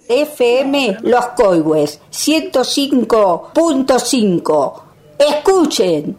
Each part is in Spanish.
FM Los Coihues 105.5. Escuchen.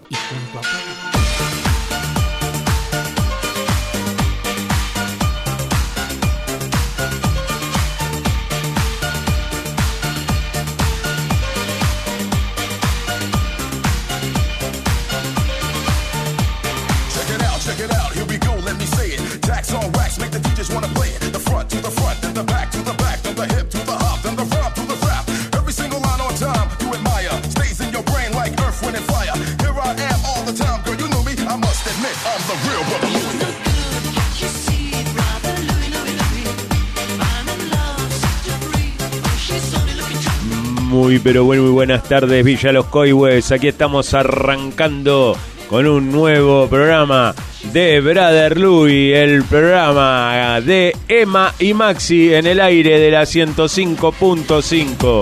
Muy buenas tardes, Villa Los Coihues. Aquí estamos arrancando con un nuevo programa de Brother Louie, el programa de Emma y Maxi en el aire de la 105.5.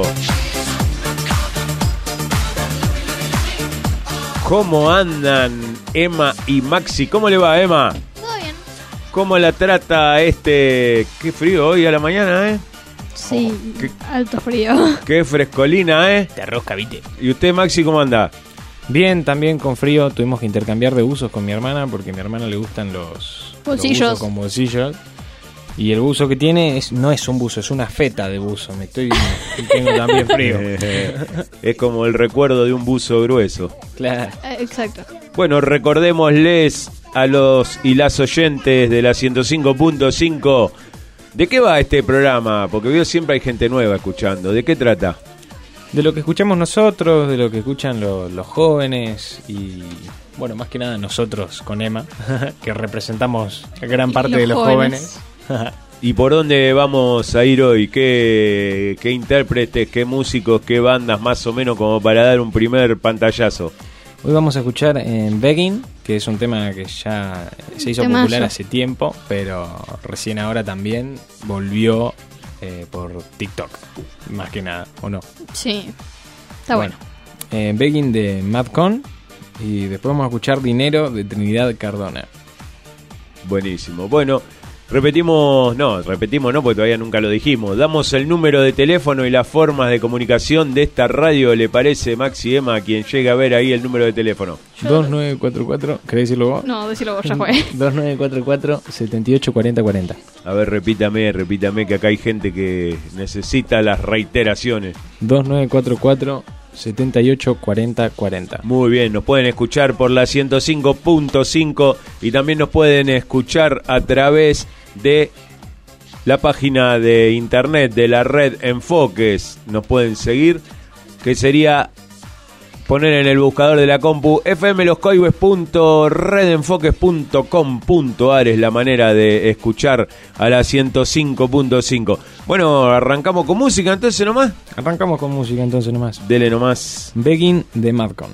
¿Cómo andan Emma y Maxi? ¿Cómo le va, Emma? Todo bien. ¿Cómo la trata qué frío hoy a la mañana, Sí, alto frío. Qué frescolina, Te rosca, viste. ¿Y usted, Maxi, cómo anda? Bien, también con frío. Tuvimos que intercambiar de buzos con mi hermana porque a mi hermana le gustan los bolsillos con bolsillos. Y el buzo que tiene no es un buzo, es una feta de buzo. Tengo también frío. Es como el recuerdo de un buzo grueso. Claro. Exacto. Bueno, recordémosles a los y las oyentes de la 105.5 ¿de qué va este programa? Porque veo siempre hay gente nueva escuchando. ¿De qué trata? De lo que escuchamos nosotros, de lo que escuchan los jóvenes y, bueno, más que nada nosotros con Emma, que representamos a gran parte de los jóvenes. ¿Y por dónde vamos a ir hoy? ¿Qué intérpretes, qué músicos, qué bandas más o menos como para dar un primer pantallazo? Hoy vamos a escuchar en Begging, que es un tema que ya se hizo popular hace tiempo, pero recién ahora también volvió por TikTok, más que nada, ¿o no? Sí, está bueno. Begging de Madcon, y después vamos a escuchar Dinero de Trinidad Cardona. Buenísimo. Bueno, repetimos no, porque todavía nunca lo dijimos. Damos el número de teléfono y las formas de comunicación de esta radio, ¿le parece, Maxi, Emma, a quien llega a ver ahí el número de teléfono? 2944, ¿querés decirlo vos? No, decirlo vos, ya fue. 2944-784040. A ver, repítame, que acá hay gente que necesita las reiteraciones. 2944-784040. Muy bien, nos pueden escuchar por la 105.5 y también nos pueden escuchar a través de la página de internet de la red Enfoques. Nos pueden seguir, que sería poner en el buscador de la compu fmloscoihues.redenfoques.com.ar es la manera de escuchar a la 105.5. Bueno, arrancamos con música entonces nomás. Dele nomás. Begging de Madcon.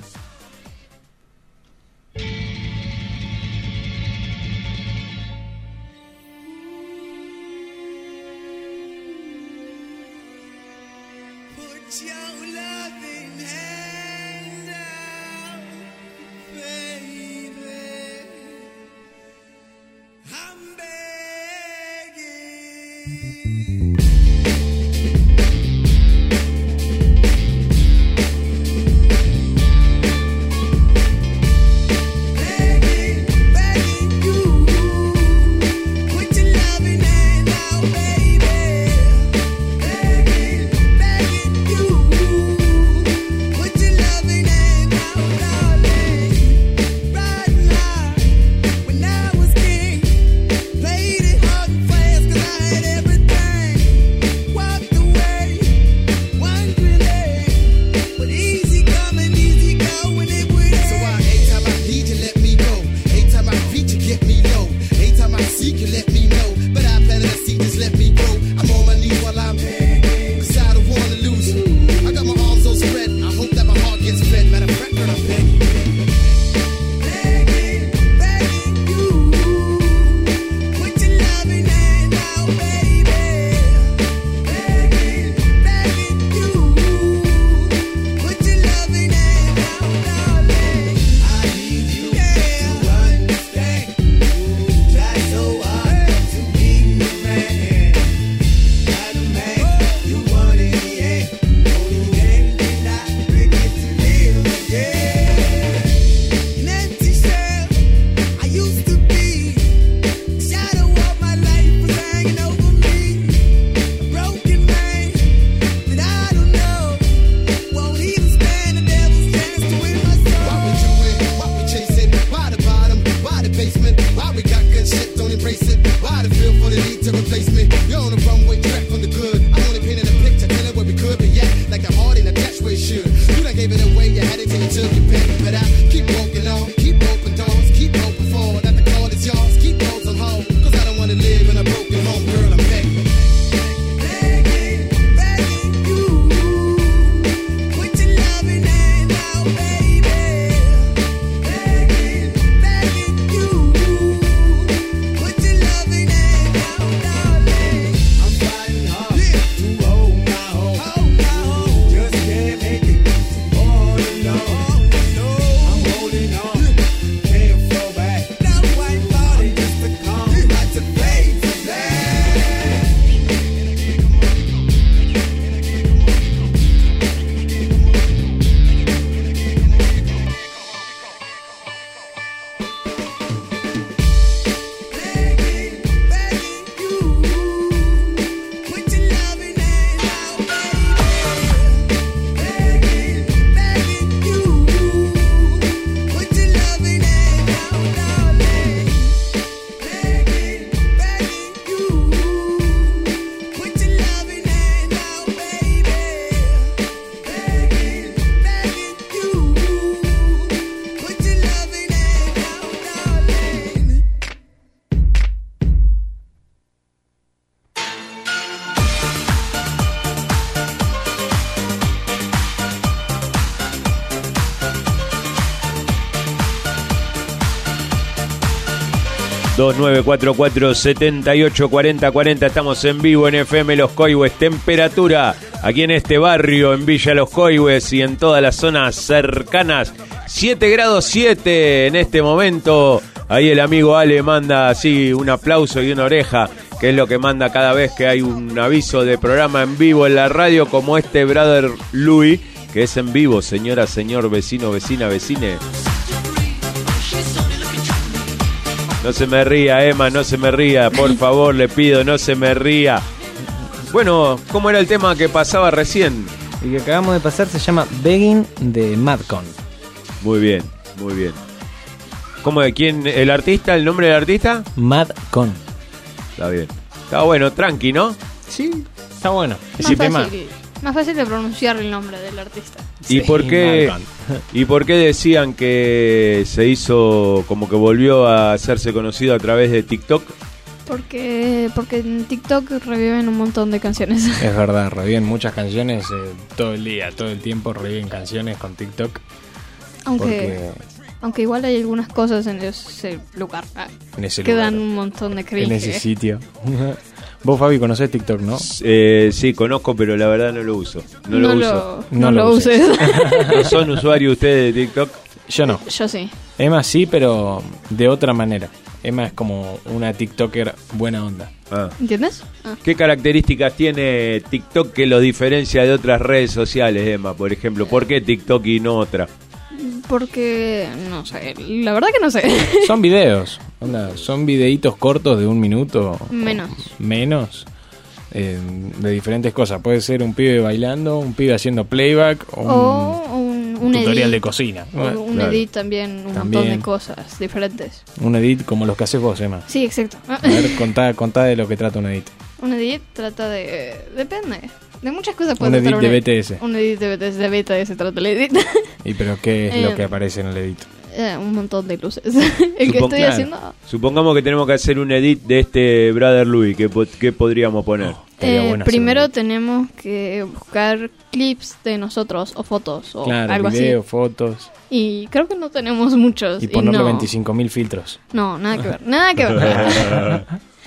Played it hard and fast 'cause I had everything. could react like a heart in a catch where it should. You done gave it away, you had it till you took your pick. But I keep walking on, keep open doors, keep open for that the call is yours. Keep those on hold, cause I don't wanna live in a broken home, girl, I'm begging. ...2944-784040... Estamos en vivo en FM Los Coihues. Temperatura aquí en este barrio, en Villa Los Coihues y en todas las zonas cercanas. 7 grados 7 en este momento. Ahí el amigo Ale manda así un aplauso y una oreja, que es lo que manda cada vez que hay un aviso de programa en vivo en la radio, como este Brother Louis, que es en vivo. Señora, señor, vecino, vecina, vecine. No se me ría, Emma, no se me ría, por favor, le pido, no se me ría. Bueno, ¿cómo era el tema que pasaba recién? El que acabamos de pasar se llama Begging de Madcon. Muy bien, muy bien. ¿Cómo de quién? ¿El artista? ¿El nombre del artista? Madcon. Está bien. Está bueno, tranqui, ¿no? Sí, está bueno. Más fácil de pronunciar el nombre del artista. ¿Y por qué? ¿Y por qué decían que se hizo, como que volvió a hacerse conocido a través de TikTok? Porque en TikTok reviven un montón de canciones. Es verdad, reviven muchas canciones todo el día, todo el tiempo reviven canciones con TikTok. Aunque igual hay algunas cosas en ese lugar que dan un montón de cringe. En ese sitio. Vos, Fabi, conocés TikTok, ¿no? Sí, conozco, pero la verdad no lo uso. No lo uses. ¿No son usuarios ustedes de TikTok? Yo no. Yo sí. Emma sí, pero de otra manera. Emma es como una TikToker buena onda. ¿Entiendes? ¿Qué características tiene TikTok que lo diferencia de otras redes sociales, Emma, por ejemplo? ¿Por qué TikTok y no otra? Porque, no sé, la verdad que no sé. Son videos, son videitos cortos de 1 minuto. Menos. De diferentes cosas. Puede ser un pibe bailando, un pibe haciendo playback o un tutorial edit, de cocina. Un edit también, montón de cosas diferentes. Un edit como los que haces vos, Emma. Sí, exacto. A ver, contá de lo que trata un edit. Un edit trata de... Depende. De muchas cosas puede tratar un edit de BTS. Un edit de BTS, de BTS trata el edit. ¿Y pero qué es lo que aparece en el edit? Un montón de luces. Que estoy haciendo... Supongamos que tenemos que hacer un edit de este Brother Louis. ¿Qué podríamos poner? Primero tenemos que buscar clips de nosotros o fotos o algo video, así. Fotos. Y creo que no tenemos muchos. Y ponerle 25.000 filtros. No, nada que ver.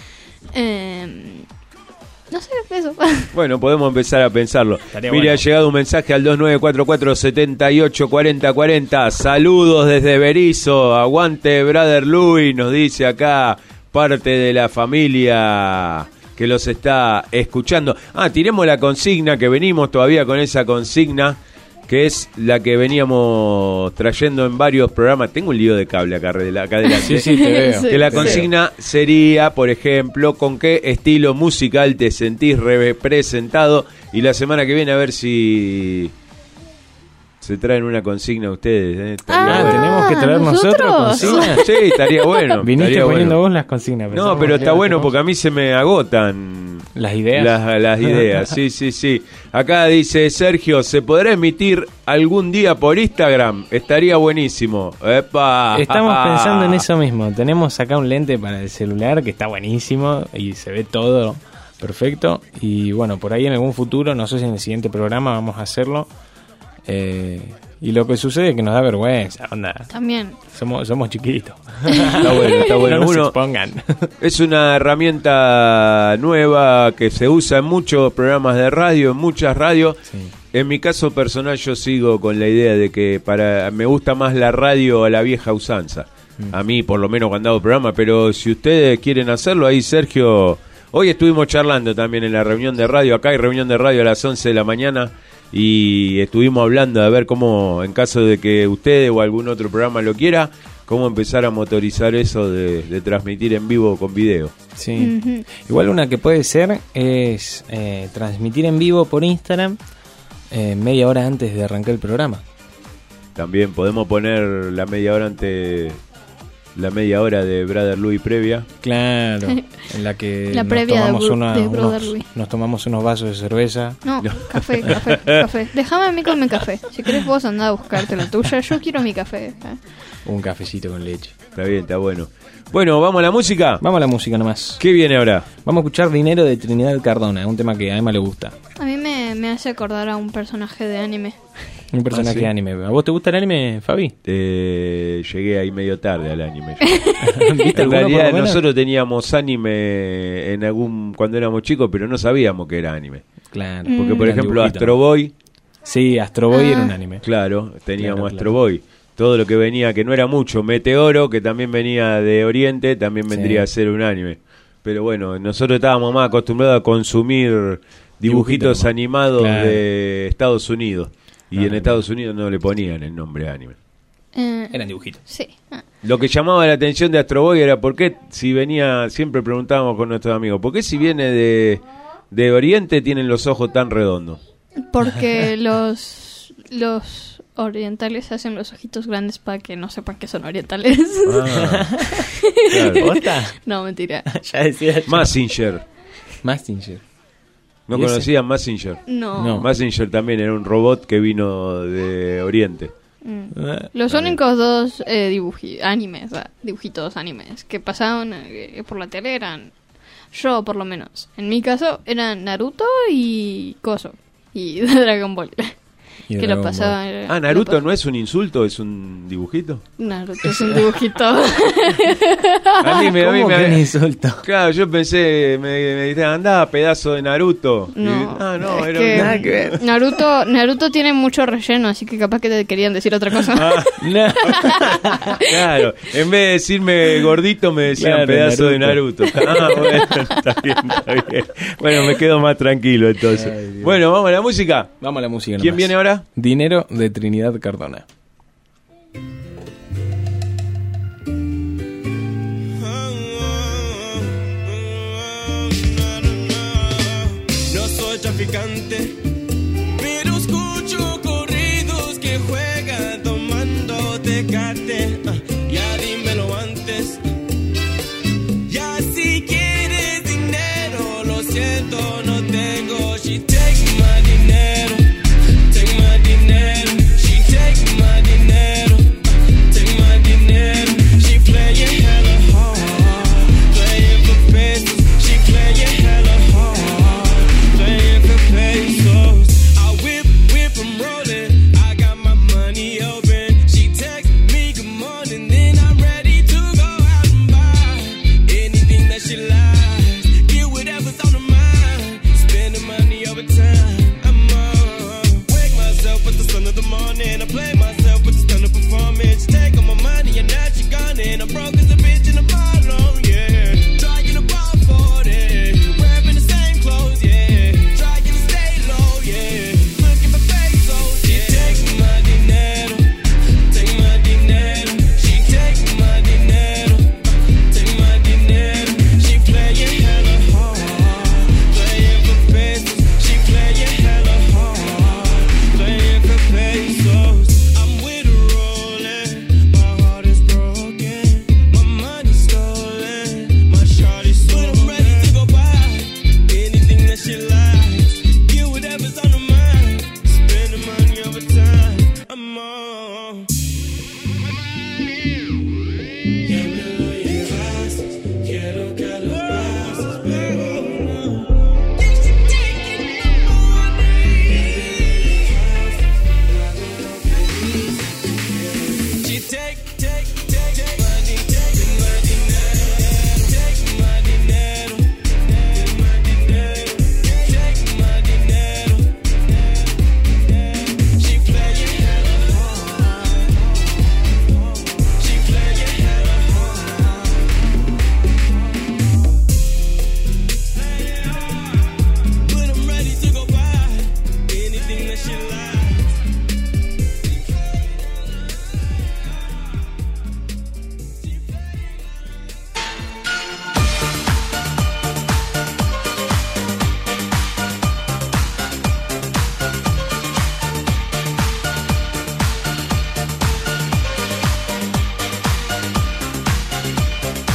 No sé, eso. Bueno, podemos empezar a pensarlo. Mira, ha llegado un mensaje al 2944-784040. Saludos desde Berizo. Aguante, Brother Louis, nos dice acá parte de la familia que los está escuchando. Tiremos la consigna, que venimos todavía con esa consigna, que es la que veníamos trayendo en varios programas. Tengo un lío de cable acá adelante. Sí, te veo. Que la consigna sería, por ejemplo, ¿con qué estilo musical te sentís representado? Y la semana que viene a ver si se traen una consigna ustedes. Estaría bueno. Tenemos que traer nosotros consignas. Sí, estaría bueno. Viniste estaría poniendo bueno. vos las consignas. No, pero está bueno porque a mí se me agotan las ideas. Las ideas, sí. Acá dice Sergio, ¿se podrá emitir algún día por Instagram? Estaría buenísimo. ¡Epa! Estamos pensando en eso mismo. Tenemos acá un lente para el celular que está buenísimo y se ve todo perfecto. Y bueno, por ahí en algún futuro, no sé si en el siguiente programa vamos a hacerlo. Y lo que sucede es que nos da vergüenza, onda. También. Somos chiquitos. Está bueno. No nos Uno, expongan. es una herramienta nueva que se usa en muchos programas de radio, en muchas radios. Sí. En mi caso personal yo sigo con la idea de que me gusta más la radio a la vieja usanza. A mí por lo menos cuando hago programa, pero si ustedes quieren hacerlo, ahí Sergio... Hoy estuvimos charlando también en la reunión de radio. Acá hay reunión de radio a las 11 de la mañana. Y estuvimos hablando de ver cómo, en caso de que ustedes o algún otro programa lo quiera, cómo empezar a motorizar eso de transmitir en vivo con video. Sí. Igual una que puede ser es transmitir en vivo por Instagram media hora antes de arrancar el programa. También podemos poner la media hora de Brother Louis previa. Claro, en la que La previa de Brother Louis. Nos tomamos unos vasos de cerveza. No, café. Déjame a mí con mi café. Si querés vos andá a buscarte la tuya, yo quiero mi café. Un cafecito con leche. Está bien, está bueno. Bueno, ¿vamos a la música? Vamos a la música nomás. ¿Qué viene ahora? Vamos a escuchar Dinero de Trinidad Cardona, un tema que a Emma le gusta. A mí me hace acordar a un personaje de anime. Un personaje ¿sí? de anime. ¿A vos te gusta el anime, Fabi? Llegué ahí medio tarde al anime. ¿Viste En alguno realidad por lo menos? nosotros teníamos anime cuando éramos chicos, pero no sabíamos que era anime. Claro. Porque por Eran ejemplo dibujitos. Astro Boy, Sí, Astro Boy era un anime. claro, teníamos Claro. Astro Boy. Todo lo que venía, que no era mucho, Meteoro, que también venía de Oriente, también vendría a ser un anime. Pero bueno, nosotros estábamos más acostumbrados a consumir dibujitos Dibujito, animados claro. de Estados Unidos. Y Claro. en Estados Unidos no le ponían el nombre anime. Eran dibujitos. Sí. Lo que llamaba la atención de Astro Boy era por qué, si venía, siempre preguntábamos con nuestros amigos, ¿por qué si viene de Oriente tienen los ojos tan redondos? Porque los orientales hacen los ojitos grandes para que no sepan que son orientales. Claro. ¿Posta? No, mentira. Ya decía. Mazinger. Mazinger. ¿No ¿Y ese? conocían Mazinger? No. No. Mazinger también era un robot que vino de Oriente. Los únicos dos dibujitos animes que pasaban por la tele eran, yo por lo menos, en mi caso, eran Naruto y Coso. Y Dragon Ball. Y Que Dragon lo Ball. pasaban. Naruto no es un insulto, es un dibujito. Naruto es un dibujito. A mí me... ¿Cómo que un insulto? Claro, yo pensé, me dijeron, andá, pedazo de Naruto. No, No, es era que nada que ver. Naruto tiene mucho relleno, así que capaz que te querían decir otra cosa. No. Claro, en vez de decirme gordito me decían Claro, pedazo de Naruto. Naruto. Bueno, está bien. Bueno, me quedo más tranquilo entonces. Ay, Dios. Bueno, vamos a la música. Vamos a la música ¿Quién nomás. viene ahora? Dinero de Trinidad Cardona. No soy traficante, pero escucho corridos que juegan tomando Tecate. Ya dímelo antes. Ya si quieres dinero, lo siento, no tengo. She take my dinero, take my dinero. She take my dinero, take my dinero. She playing hella hard, playing for pesos. She playing hella hard, playing for pesos. I whip 'em right.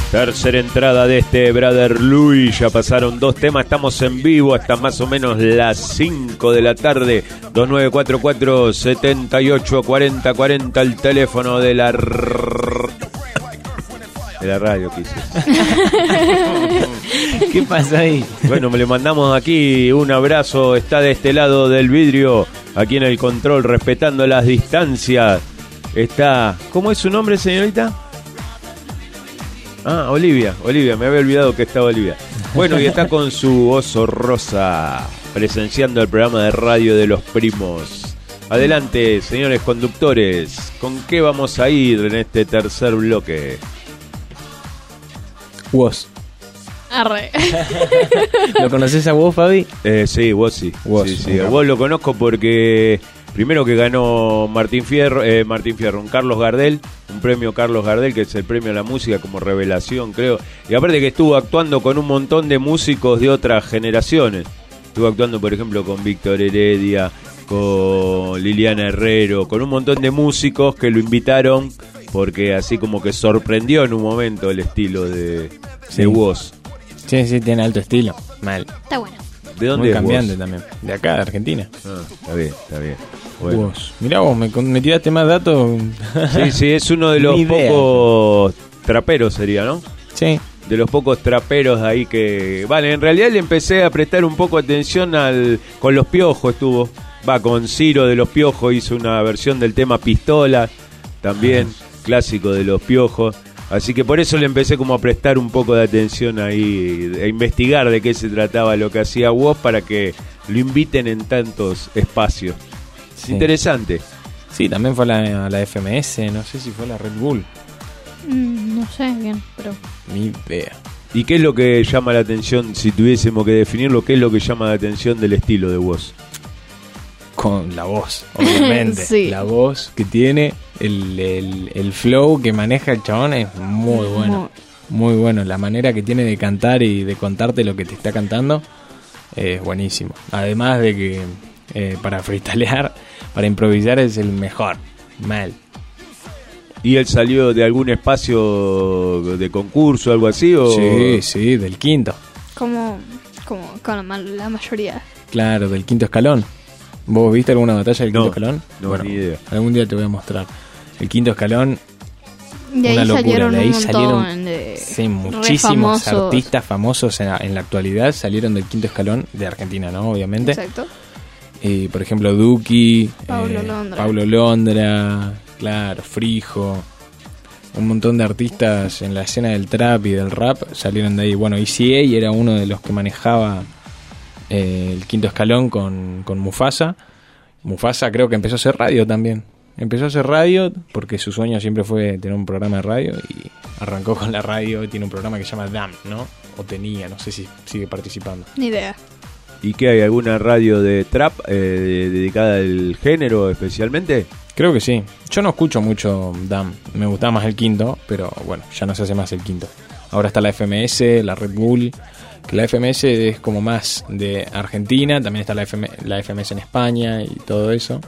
Tercera entrada de este Brother Louis. Ya pasaron 2 temas. Estamos en vivo hasta más o menos las 5 de la tarde. 2944-784040. El teléfono de la radio, quise. ¿Qué pasa ahí? Bueno, le mandamos aquí un abrazo. Está de este lado del vidrio, aquí en el control, respetando las distancias. Está... ¿Cómo es su nombre, señorita? Ah, Olivia, me había olvidado que estaba Olivia. Bueno, y está con su oso rosa, presenciando el programa de radio de los primos. Adelante, señores conductores, ¿con qué vamos a ir en este tercer bloque? Woz. Arre. ¿Lo conoces a vos, Fabi? Sí, vos sí. Woz, Sí. Vos lo conozco porque primero que ganó Carlos Gardel, un premio Carlos Gardel, que es el premio a la música como revelación, creo. Y aparte que estuvo actuando con un montón de músicos de otras generaciones. Estuvo actuando, por ejemplo, con Víctor Heredia, con Liliana Herrero, con un montón de músicos que lo invitaron porque así como que sorprendió en un momento el estilo de Woz. Sí, tiene alto estilo. Mal. Está bueno. ¿De dónde Muy es cambiante Woz? también. De acá, de Argentina. Ah, está bien. Bueno. Woz. Mirá vos, me tiraste más datos. Sí, es uno de los Ni idea. pocos traperos, sería, ¿no? Sí. De los pocos traperos ahí que... Vale, en realidad le empecé a prestar un poco atención con Los Piojos estuvo. Con Ciro de Los Piojos hizo una versión del tema Pistola, también, clásico de Los Piojos. Así que por eso le empecé como a prestar un poco de atención ahí, a investigar de qué se trataba lo que hacía Woz para que lo inviten en tantos espacios. Sí. Interesante. Sí, también fue a la FMS, no sé si fue a la Red Bull. No sé bien, pero... Ni idea. ¿Y qué es lo que llama la atención, si tuviésemos que definirlo, qué es lo que llama la atención del estilo de Woz? Con la voz, obviamente. Sí. La voz que tiene, el flow que maneja el chabón es muy bueno. Muy bueno. La manera que tiene de cantar y de contarte lo que te está cantando es buenísimo. Además de que para freestylear, para improvisar es el mejor. Mal. ¿Y él salió de algún espacio de concurso, algo así? ¿O? Sí, del quinto. Como con la mayoría. Claro, del quinto escalón. ¿Vos viste alguna batalla del No, quinto escalón? no, Bueno, ni idea. algún día te voy a mostrar. El quinto escalón, De una ahí locura. salieron De ahí un montón salieron de sí, muchísimos re famosos. artistas famosos en la actualidad salieron del quinto escalón de Argentina, ¿no? Obviamente. Exacto. Por ejemplo, Duki, Paulo Londra. Claro, Frijo. Un montón de artistas en la escena del trap y del rap salieron de ahí. Bueno, ECA era uno de los que manejaba el quinto escalón con Mufasa. Mufasa creo que empezó a hacer radio también. Empezó a hacer radio porque su sueño siempre fue tener un programa de radio y arrancó con la radio. Tiene un programa que se llama DAM, ¿no? O tenía, no sé si sigue participando. Ni idea. ¿Y qué hay? ¿Alguna radio de trap dedicada al género especialmente? Creo que sí. Yo no escucho mucho DAM. Me gustaba más el quinto, pero bueno, ya no se hace más el quinto. Ahora está la FMS, la Red Bull. Que la FMS es como más de Argentina. También está la FMS en España y todo eso.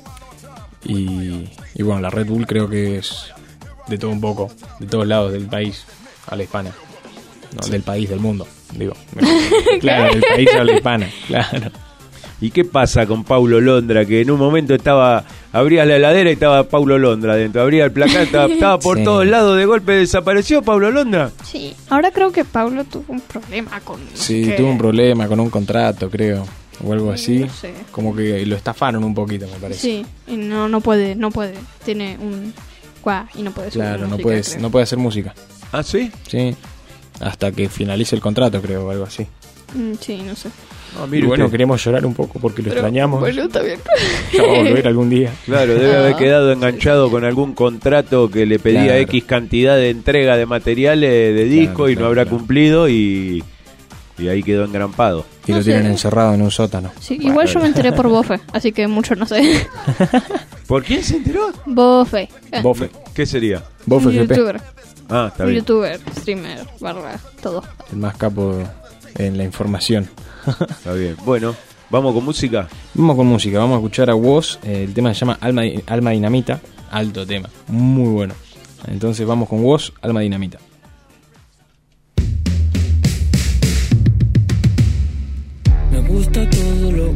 Y bueno, la Red Bull creo que es de todo un poco. De todos lados del país a la hispana. No, del país, del mundo, digo. Claro, del país a la hispana, claro. ¿Y qué pasa con Paulo Londra? Que en un momento abría la heladera y estaba Paulo Londra adentro. Abría el placar, estaba por Sí. todos lados, de golpe desapareció Paulo Londra. Sí. Ahora creo que Pablo tuvo un problema con... Sí, que- tuvo un problema con un contrato, creo. O algo así. No sé. Como que lo estafaron un poquito, me parece. Sí, y no puede. Tiene un... y no puede subir Claro, no música, creo. puede hacer música. ¿Ah, sí? Sí. Hasta que finalice el contrato, creo, o algo así. Sí, no sé. Ah, Y mire bueno, usted. queremos llorar un poco porque lo Pero, extrañamos. Bueno, está bien. Ya va a volver algún día. Claro, debe haber quedado enganchado con algún contrato que le pedía Claro. X cantidad de entrega de materiales de disco y no claro, habrá claro. cumplido y ahí quedó engrampado. Y No lo tienen sé. encerrado en un sótano. Sí, igual yo me enteré por Bofe, así que mucho no sé. ¿Por quién se enteró? Bofe. Bofe. ¿Qué sería? Bofe Un GP. youtuber. Ah, está Un bien. youtuber, streamer, todo. El más capo en la información. Está bien. Bueno, vamos con música. Vamos con música, vamos a escuchar a Woz. El tema se llama Alma Dinamita. Alto tema, muy bueno. Entonces vamos con Woz, Alma Dinamita.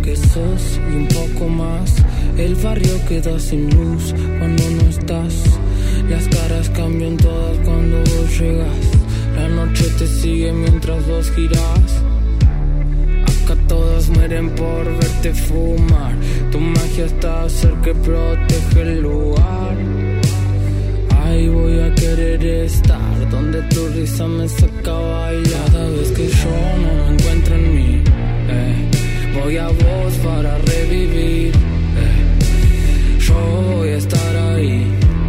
que sos y un poco más. El barrio queda sin luz cuando no estás. Las caras cambian todas cuando vos llegas. La noche te sigue mientras vos girás. Acá todos mueren por verte fumar. Tu magia está cerca y protege el lugar. Ahí voy a querer estar, donde tu risa me saca a bailar. Cada vez que yo no me encuentro en mí, voy a vos para revivir. Yo voy a estar ahí,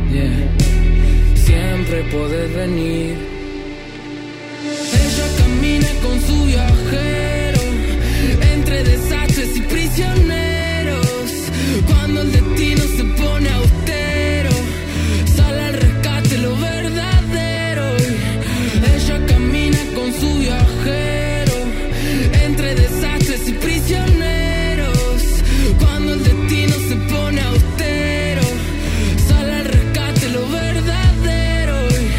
siempre podés venir. Ella camina con su viajero entre desastres y prisioneros. Cuando el destino se pone austero, sale al rescate lo verdadero. Ella camina con su viajero entre desastres y prisioneros. Cuando el destino se pone austero, sale al rescate lo verdadero.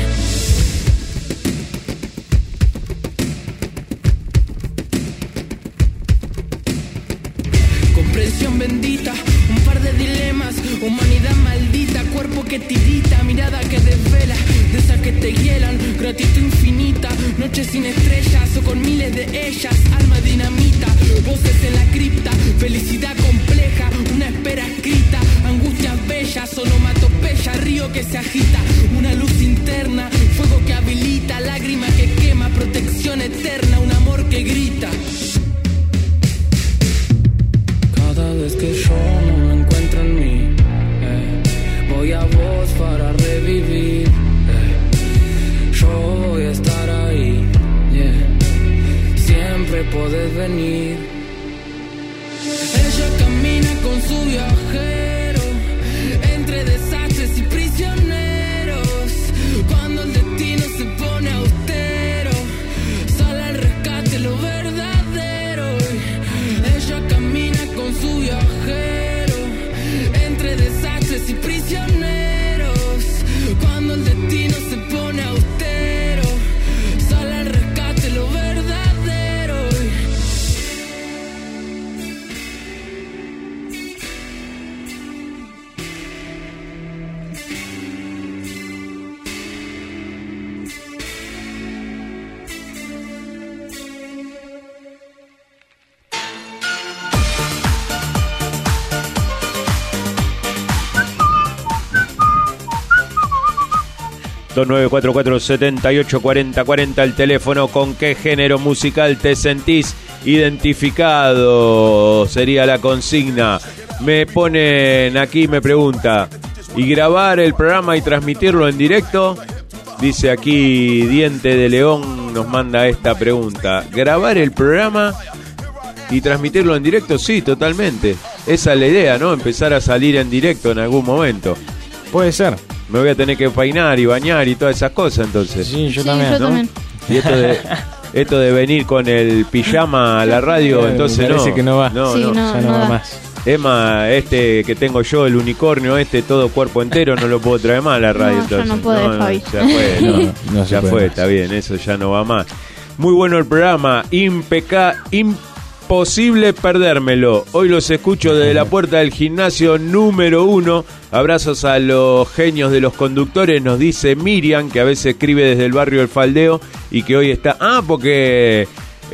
Comprensión bendita, un par de dilemas, humanidad maldita, cuerpo que tirita, mirada que desvela, de esas que te hielan, gratitud infinita, noches sin estrellas o con miles de ellas, alma dinamita, voces en la cripta, felicidad compleja, una espera escrita, angustias bellas, onomatopeya, río que se agita, una luz interna, fuego que habilita, lágrima que quema, protección eterna, un amor que grita. Cada vez que yo no me encuentro en mí, voy a vos para revivir. Yo voy a estar ahí, siempre podés venir. Ella camina con su viajero entre desastres y prisioneros. Cuando el destino se pone austero, sale al rescate lo verdadero. Ella camina con su viajero entre desastres y prisioneros. Cuando el destino se pone austero, sale al rescate lo verdadero. ...2944-784040... el teléfono. ¿Con qué género musical te sentís identificado? Sería la consigna. Me ponen aquí, me pregunta, ¿y grabar el programa y transmitirlo en directo? Dice aquí Diente de León, nos manda esta pregunta. ¿Grabar el programa y transmitirlo en directo? Sí, totalmente. Esa es la idea, ¿no? Empezar a salir en directo en algún momento. Puede ser. Me voy a tener que peinar y bañar y todas esas cosas, entonces. Sí, yo también. Y esto de venir con el pijama a la radio, entonces parece que no va. No, Sí, no. Ya no va más. Emma, que tengo yo, el unicornio, todo cuerpo entero, no lo puedo traer más a la radio. No, entonces. ya no podés, Fabi. Ya fue, No se ya puede fue, más. está bien, eso ya no va más. Muy bueno el programa, imposible perdérmelo. Hoy los escucho desde la puerta del gimnasio número 1. Abrazos a los genios de los conductores, nos dice Miriam, que a veces escribe desde el barrio del Faldeo y que hoy está... porque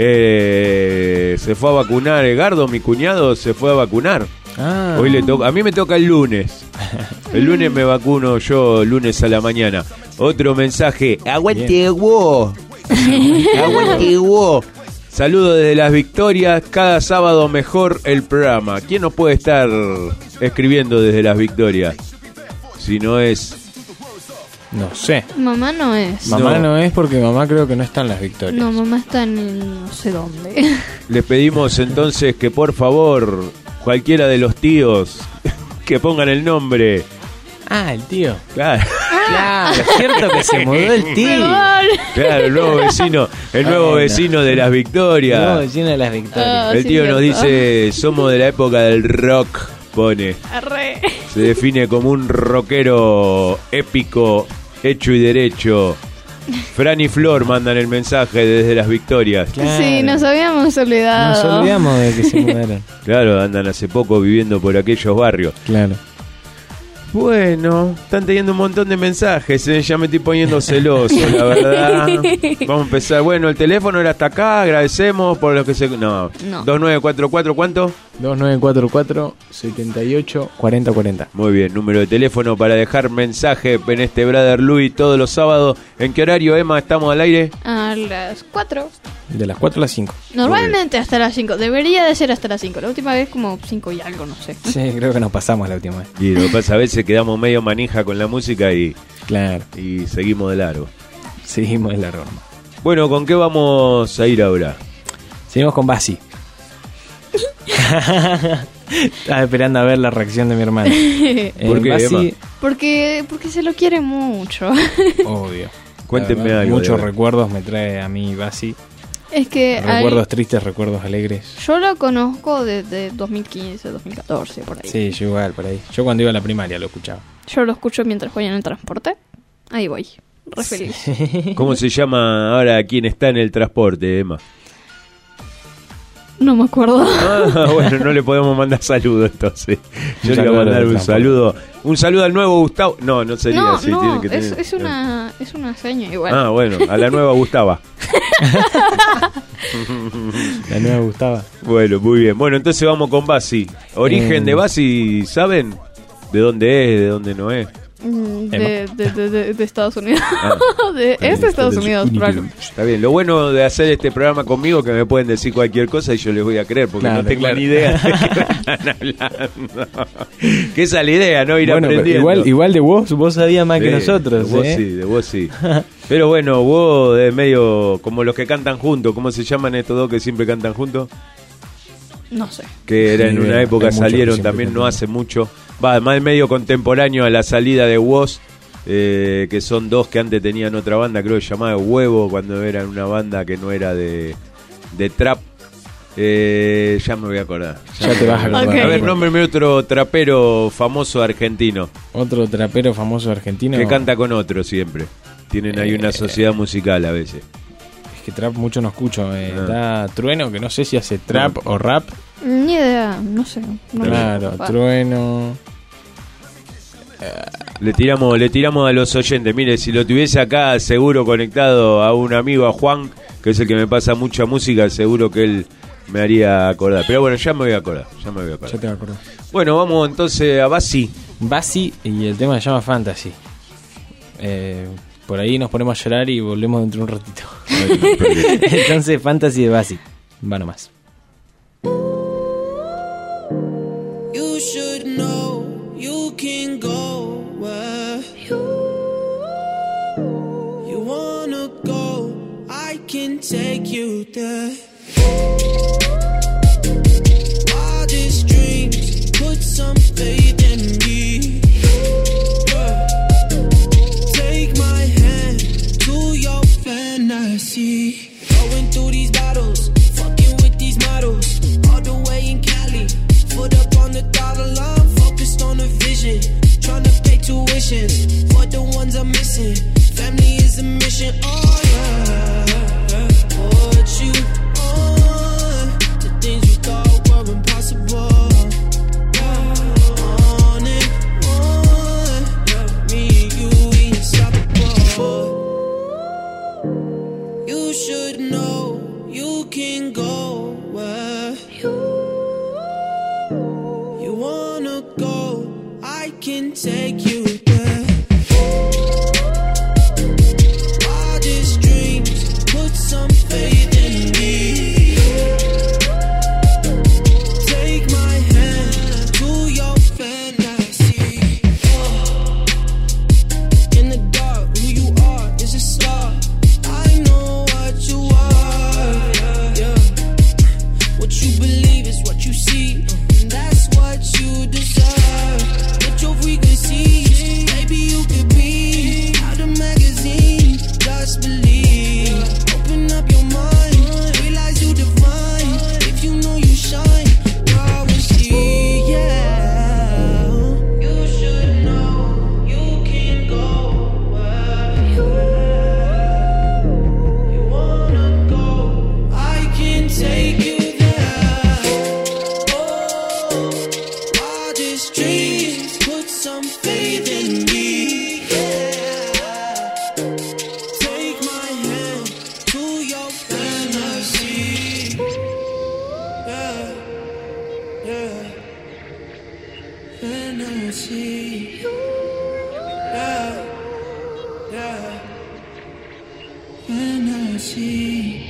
se fue a vacunar Edgardo, mi cuñado, se fue a vacunar. Hoy le toca, a mí me toca el lunes. El lunes me vacuno yo, lunes a la mañana. Otro mensaje, aguante vos. Aguante vos. Saludos desde Las Victorias, cada sábado mejor el programa. ¿Quién nos puede estar escribiendo desde Las Victorias? Si no es... No sé. Mamá no es. Mamá no es porque mamá creo que no está en Las Victorias. No, mamá está en el no sé dónde. Les pedimos entonces que por favor, cualquiera de los tíos, que pongan el nombre. Ah, el tío. Claro. Claro, es cierto que se mudó el tío. Claro, el nuevo vecino de Las Victorias. El nuevo vecino de Las Victorias. El tío nos dice, somos de la época del rock, pone. Arre. Se define como un rockero épico, hecho y derecho. Fran y Flor mandan el mensaje desde Las Victorias. Claro. Sí, nos habíamos olvidado. Nos olvidamos de que se mudaron. Claro, andan hace poco viviendo por aquellos barrios. Claro. Bueno, están teniendo un montón de mensajes, ya me estoy poniendo celoso, la verdad. Vamos a empezar. Bueno, el teléfono era hasta acá, agradecemos por lo que se... No. 2944, ¿cuánto? 2944-78-4040. Muy bien, número de teléfono para dejar mensaje en este Brother Louis todos los sábados. ¿En qué horario, Emma, estamos al aire? A las 4. De las 4 a las 5. Normalmente hasta las 5. Debería de ser hasta las 5. La última vez como 5 y algo, no sé. Sí, creo que nos pasamos la última vez. Y lo que pasa, a veces quedamos medio manija con la música y Claro, seguimos de largo. seguimos en la norma. Bueno, ¿con qué vamos a ir ahora? Seguimos con Basi. Estaba esperando a ver la reacción de mi hermano. ¿Por qué, Basi, Emma? Porque se lo quiere mucho. obvio. Cuéntenme La verdad, algo. Muchos de- recuerdos me trae a mí Basi. Es que Recuerdos tristes, recuerdos alegres. yo lo conozco desde 2015, 2014, por ahí. Sí, yo igual, por ahí. Yo cuando iba a la primaria lo escuchaba. Yo lo escucho mientras voy en el transporte. Ahí voy, re feliz. ¿Cómo se llama ahora quien está en el transporte, Emma? No me acuerdo. Ah, bueno, no le podemos mandar saludos entonces. Yo le Un iba a saludo mandar al un transporte. saludo. Un saludo al nuevo Gustavo. No, no sería No, así. no, tiene que tener- es una seña igual. Ah, bueno, a la nueva Gustava. La nueva gustaba. Bueno, muy bien. Bueno, entonces vamos con Basi. Origen de Basi, ¿saben? ¿De dónde es? ¿De dónde no es? De Estados Unidos. Ah. Es de Estados Unidos, probablemente. Está bien. Lo bueno de hacer este programa conmigo es que me pueden decir cualquier cosa y yo les voy a creer porque Claro, no tengo claro. ni idea de qué están hablando. Que esa es la idea, ¿no? Ir Bueno, pero aprendiendo. igual de vos sabías más que Sí, nosotros, de vos ¿eh? sí, de vos sí. Pero bueno, vos de medio como los que cantan juntos. ¿Cómo se llaman estos dos que siempre cantan juntos? No sé. Que era en Ni una idea. época, Hay muchos que salieron siempre también no cantan. hace mucho. Va, además medio contemporáneo a la salida de Woz, que son dos que antes tenían otra banda, creo que llamada Huevo, cuando eran una banda que no era de trap. Ya me voy a acordar. Ya te vas a acordar. Ok. A ver, nómbreme otro trapero famoso argentino Otro trapero famoso argentino. que canta con otro siempre. Tienen ahí una sociedad musical a veces. Es que trap mucho no escucho. Está Trueno, que no sé si hace trap o rap. Ni idea, no sé. No Claro, sé. Trueno. Le tiramos a los oyentes. Mire, si lo tuviese acá seguro conectado a un amigo, a Juan, que es el que me pasa mucha música, seguro que él me haría acordar. Pero bueno, ya me voy a acordar. Ya te acuerdo. Bueno, vamos entonces a Basi. Basi y el tema se llama Fantasy. Por ahí nos ponemos a llorar y volvemos dentro de un ratito. Entonces, Fantasy de Basi. Va nomás. You should know you can go where you wanna go. I can take you there. Wildest dreams, put some faith in me. Yeah. Take my hand to your fantasy. Going through these battles, fucking with these models. All the way in Cali, foot up on the dollar line, focused on the vision. Trying to pay tuition for the ones I'm missing. Family is a mission, oh yeah. Put you on to things you thought were impossible. On and on, me and you, we unstoppable. You should know you can go where you wanna go. I can take you there. Wildest dreams, put some faith in me. Take my hand to your fantasy. In the dark, who you are is a star. I know what you are. Yeah. What you believe is what you see, and that's what you deserve. Get your frequency, some faith in me. Take my hand to your fantasy. Fantasy. Fantasy.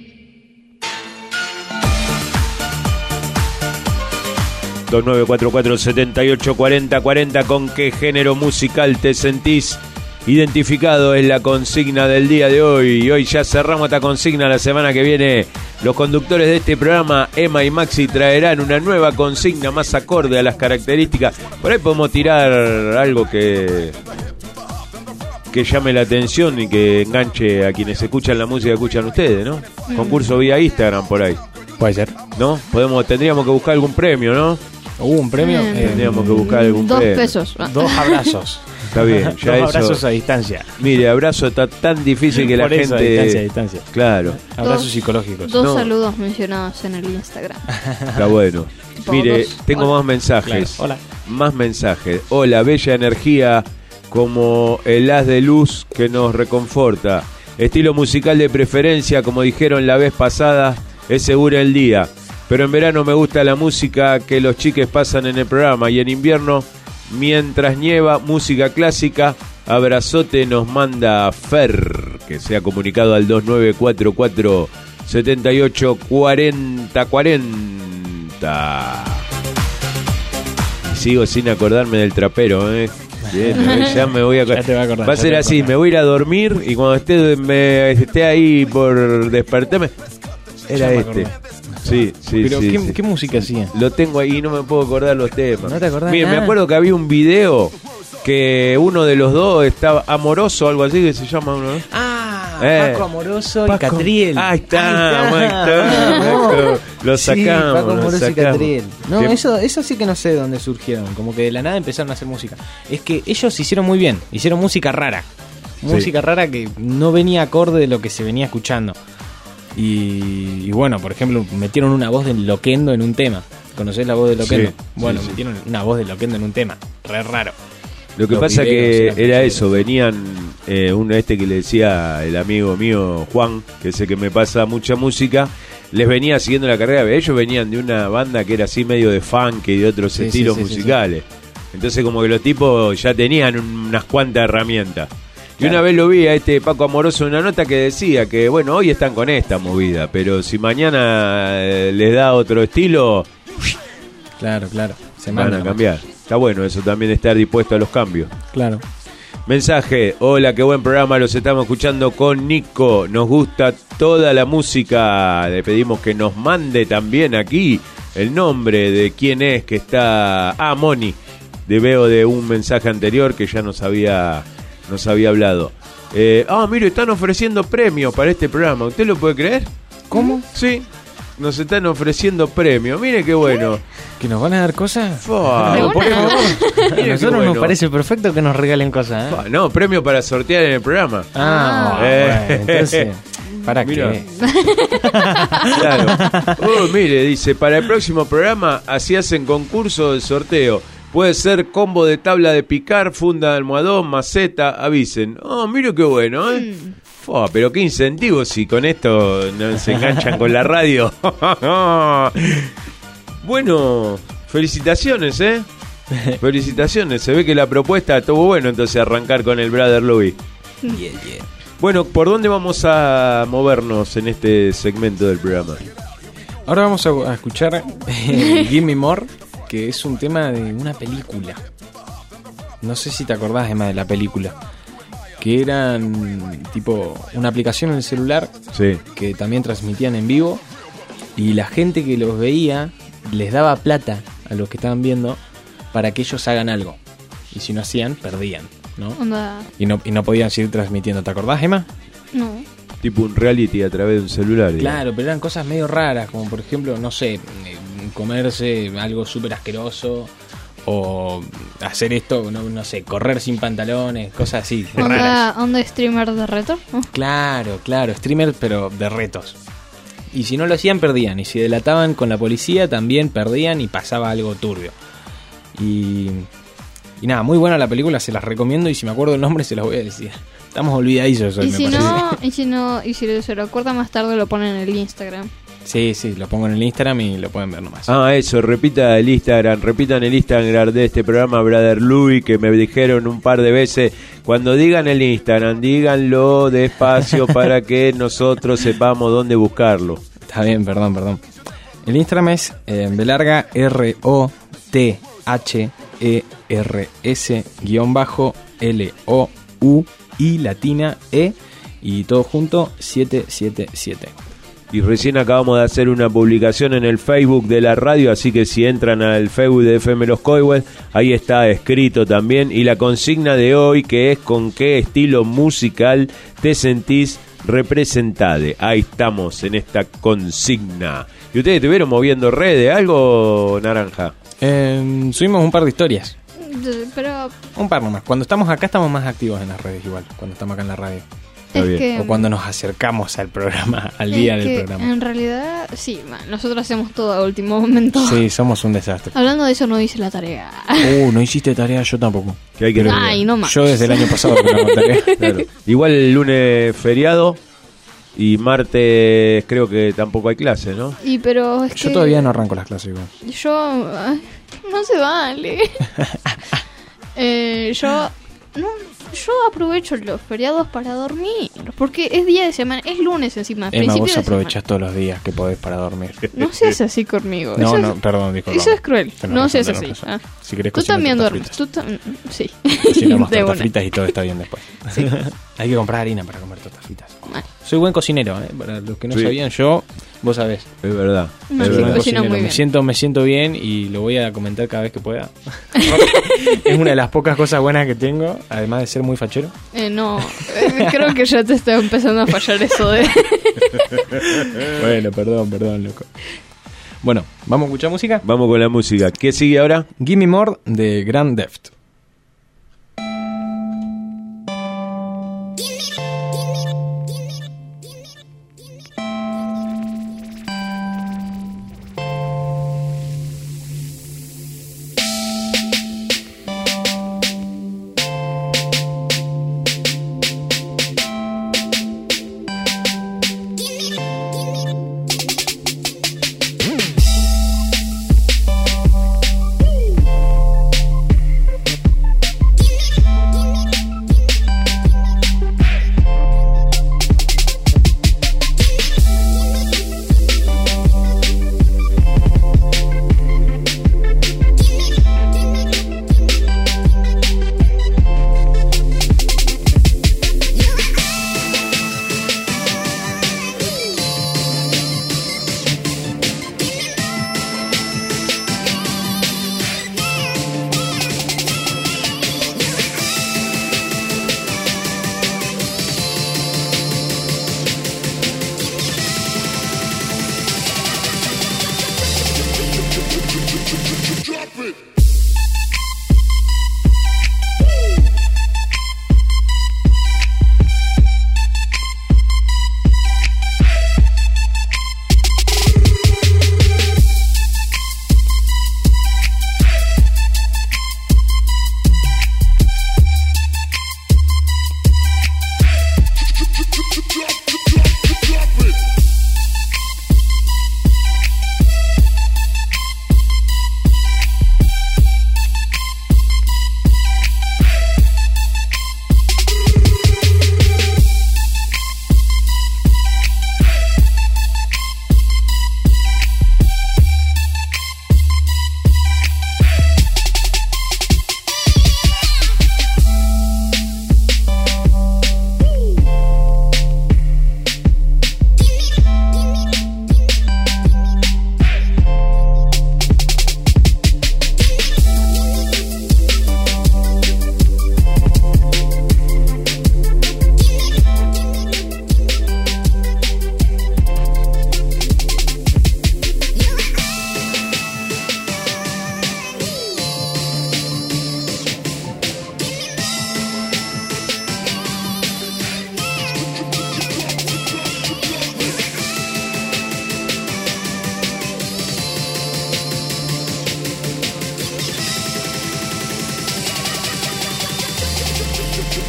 2944-784040. ¿Con qué género musical te sentís identificado? Es la consigna del día de hoy. Y hoy ya cerramos esta consigna. La semana que viene los conductores de este programa, Emma y Maxi, traerán una nueva consigna más acorde a las características. Por ahí podemos tirar algo que llame la atención y que enganche a quienes escuchan la música que escuchan ustedes, ¿no? Concurso vía Instagram por ahí. Puede ser. ¿No? Tendríamos que buscar algún premio, ¿no? ¿Hubo un premio? Tendríamos que buscar algún 2 premio. pesos. 2 abrazos. Está bien, ya Dos abrazos eso. a distancia. Mire, abrazo está tan difícil que la Por eso, gente. a distancia. Claro, Abrazos 2 psicológicos. Dos No. saludos mencionados en el Instagram. está bueno. Tipo Mire, 2. tengo Hola. más mensajes. Claro, hola. Más mensajes. Hola, bella energía como el haz de luz que nos reconforta. Estilo musical de preferencia, como dijeron la vez pasada, es segura el día. Pero en verano me gusta la música que los chiques pasan en el programa. Y en invierno, mientras nieva, música clásica. Abrazote nos manda Fer, que se ha comunicado al 2944-784040. Sigo sin acordarme del trapero, Bien, ya me voy a Ya te va a acordar, Va a ya ser te así, acordás. me voy a ir a dormir y cuando esté ahí por despertarme, era Ya me este. acordé. Sí, sí, Pero sí, ¿qué, sí. qué música hacía? Lo tengo ahí y no me puedo acordar los temas. ¿No te acordás Miren, me nada? acuerdo que había un video que uno de los dos estaba amoroso, algo así que se llama uno, ¿no? Paco Amoroso y Paco. Catriel. Ahí está. Lo sacamos. Sí, Paco lo Amoroso y sacamos. Catriel. No, Bien. eso sí que no sé de dónde surgieron. Como que de la nada empezaron a hacer música. Es que ellos hicieron muy bien. Hicieron música rara. Música rara que no venía acorde de lo que se venía escuchando. Y bueno, por ejemplo, metieron una voz de Loquendo en un tema. ¿Conocés la voz de Loquendo? Sí, Bueno, sí, sí. metieron una voz de Loquendo en un tema. Re raro. Lo que Los pasa videos que eran era posibles. eso, venían uno que le decía el amigo mío Juan, que es el que me pasa mucha música, les venía siguiendo la carrera, ellos venían de una banda que era así medio de funk y de otros Sí, estilos sí, sí, musicales. Entonces como que los tipos ya tenían unas cuantas herramientas. Y Claro. una vez lo vi a este Paco Amoroso en una nota que decía que bueno, hoy están con esta movida, pero si mañana les da otro estilo, Claro. Se van mandan a cambiar. Está bueno eso también, estar dispuesto a los cambios. Claro. Mensaje, hola, qué buen programa, los estamos escuchando con Nico, nos gusta toda la música, le pedimos que nos mande también aquí el nombre de quién es que está, Moni, veo de un mensaje anterior que ya nos había hablado. Mire, están ofreciendo premios para este programa, ¿usted lo puede creer? ¿Cómo? Sí, nos están ofreciendo premios, mire qué bueno. ¿Que nos van a dar cosas? Fua, De una. premio. A Mire qué nosotros nos bueno. parece perfecto que nos regalen cosas, ¿eh? Fua, no, premio para sortear en el programa. Bueno, entonces, ¿para Mira. qué? Claro. Mire, dice, para el próximo programa así hacen concurso de sorteo. Puede ser combo de tabla de picar, funda de almohadón, maceta, avisen. Mire qué bueno, Fua, pero qué incentivo si con esto no se enganchan con la radio. Bueno, felicitaciones, Felicitaciones. Se ve que la propuesta estuvo bueno entonces arrancar con el Brother Louis. Bueno, ¿por dónde vamos a movernos en este segmento del programa? Ahora vamos a escuchar Give Me More, que es un tema de una película. No sé si te acordás, Emma, de la película. Que eran tipo una aplicación en el celular Sí. que también transmitían en vivo. Y la gente que los veía les daba plata a los que estaban viendo para que ellos hagan algo. Y si no hacían, perdían, ¿no? Onda. Y no podían seguir transmitiendo. ¿Te acordás, Emma? No. Tipo un reality a través de un celular. digamos. Claro, pero eran cosas medio raras, como por ejemplo, no sé, comerse algo súper asqueroso o hacer esto, no sé, correr sin pantalones, cosas así, raras. Onda streamer de reto. Claro, streamer, pero de retos. Y si no lo hacían, perdían. Y si delataban con la policía, también perdían y pasaba algo turbio. Y Y nada, muy buena la película, se las recomiendo y si me acuerdo el nombre se las voy a decir. Estamos olvidadizos hoy, Y me si parece. y si se lo acuerda más tarde lo ponen en el Instagram. Sí, lo pongo en el Instagram y lo pueden ver nomás. Eso, repitan el Instagram de este programa, Brother Louis, que me dijeron un par de veces. Cuando digan el Instagram, díganlo despacio para que nosotros sepamos dónde buscarlo. Está bien, perdón. El Instagram es Belarga ROTHERS_LOU y latina E y todo junto 777. Y recién acabamos de hacer una publicación en el Facebook de la radio, así que si entran al Facebook de FM Los Coihues, ahí está escrito también. Y la consigna de hoy, que es con qué estilo musical te sentís representade. Ahí estamos en esta consigna. ¿Y ustedes estuvieron moviendo redes? ¿Algo, Naranja? Subimos un par de historias. Pero Un par nomás. Cuando estamos acá estamos más activos en las redes igual, cuando estamos acá en la radio. Está es bien. que O cuando nos acercamos al programa, al día es del que programa. en realidad, sí, nosotros hacemos todo a último momento. Sí, somos un desastre. Hablando de eso, no hice la tarea. No hiciste tarea, yo tampoco. Que hay que Ay, no más. Yo desde el año pasado que la tarea. Claro. Igual el lunes feriado y martes creo que tampoco hay clase, ¿no? Pero es Yo que todavía no arranco las clases igual. No se vale. Yo aprovecho los feriados para dormir. Porque es día de semana, es lunes encima. Emma, principio vos de aprovechás todos los días que podés para dormir. semana. No seas así conmigo. No, Eso es- no, perdón, disculpa. Eso es cruel. Tenés No razón, seas tenés así. razón. Ah. Si querés Tú cocinar también tortas duermes. fritas. Sí. Cocinamos De tortas una. fritas y todo está bien después. Sí. Hay que comprar harina para comer tortas fritas. Mal. Soy buen cocinero, para los que no Sí. sabían, vos sabés. Es verdad. No, es sí, Soy verdad. buen cocino muy cocinero. bien. Me siento bien y lo voy a comentar cada vez que pueda. Es una de las pocas cosas buenas que tengo, además de ser muy fachero. No, creo que ya te está empezando a fallar eso de... Bueno, perdón, loco. Bueno, ¿vamos a escuchar música? Vamos con la música. ¿Qué sigue ahora? Gimme More de Grand Theft.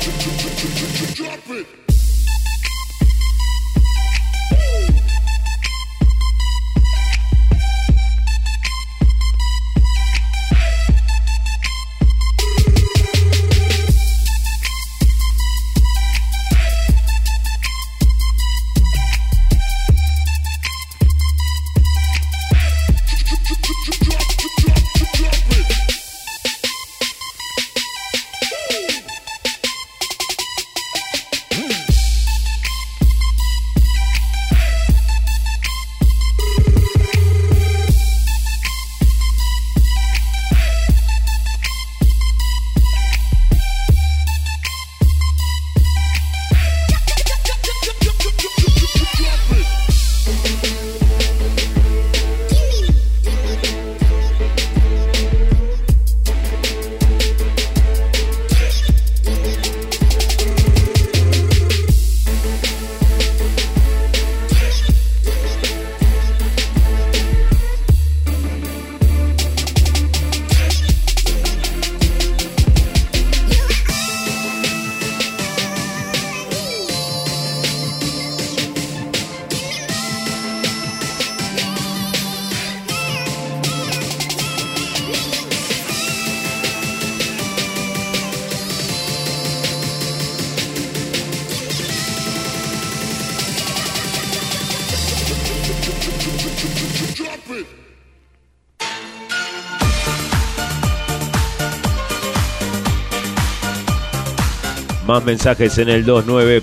Más mensajes en el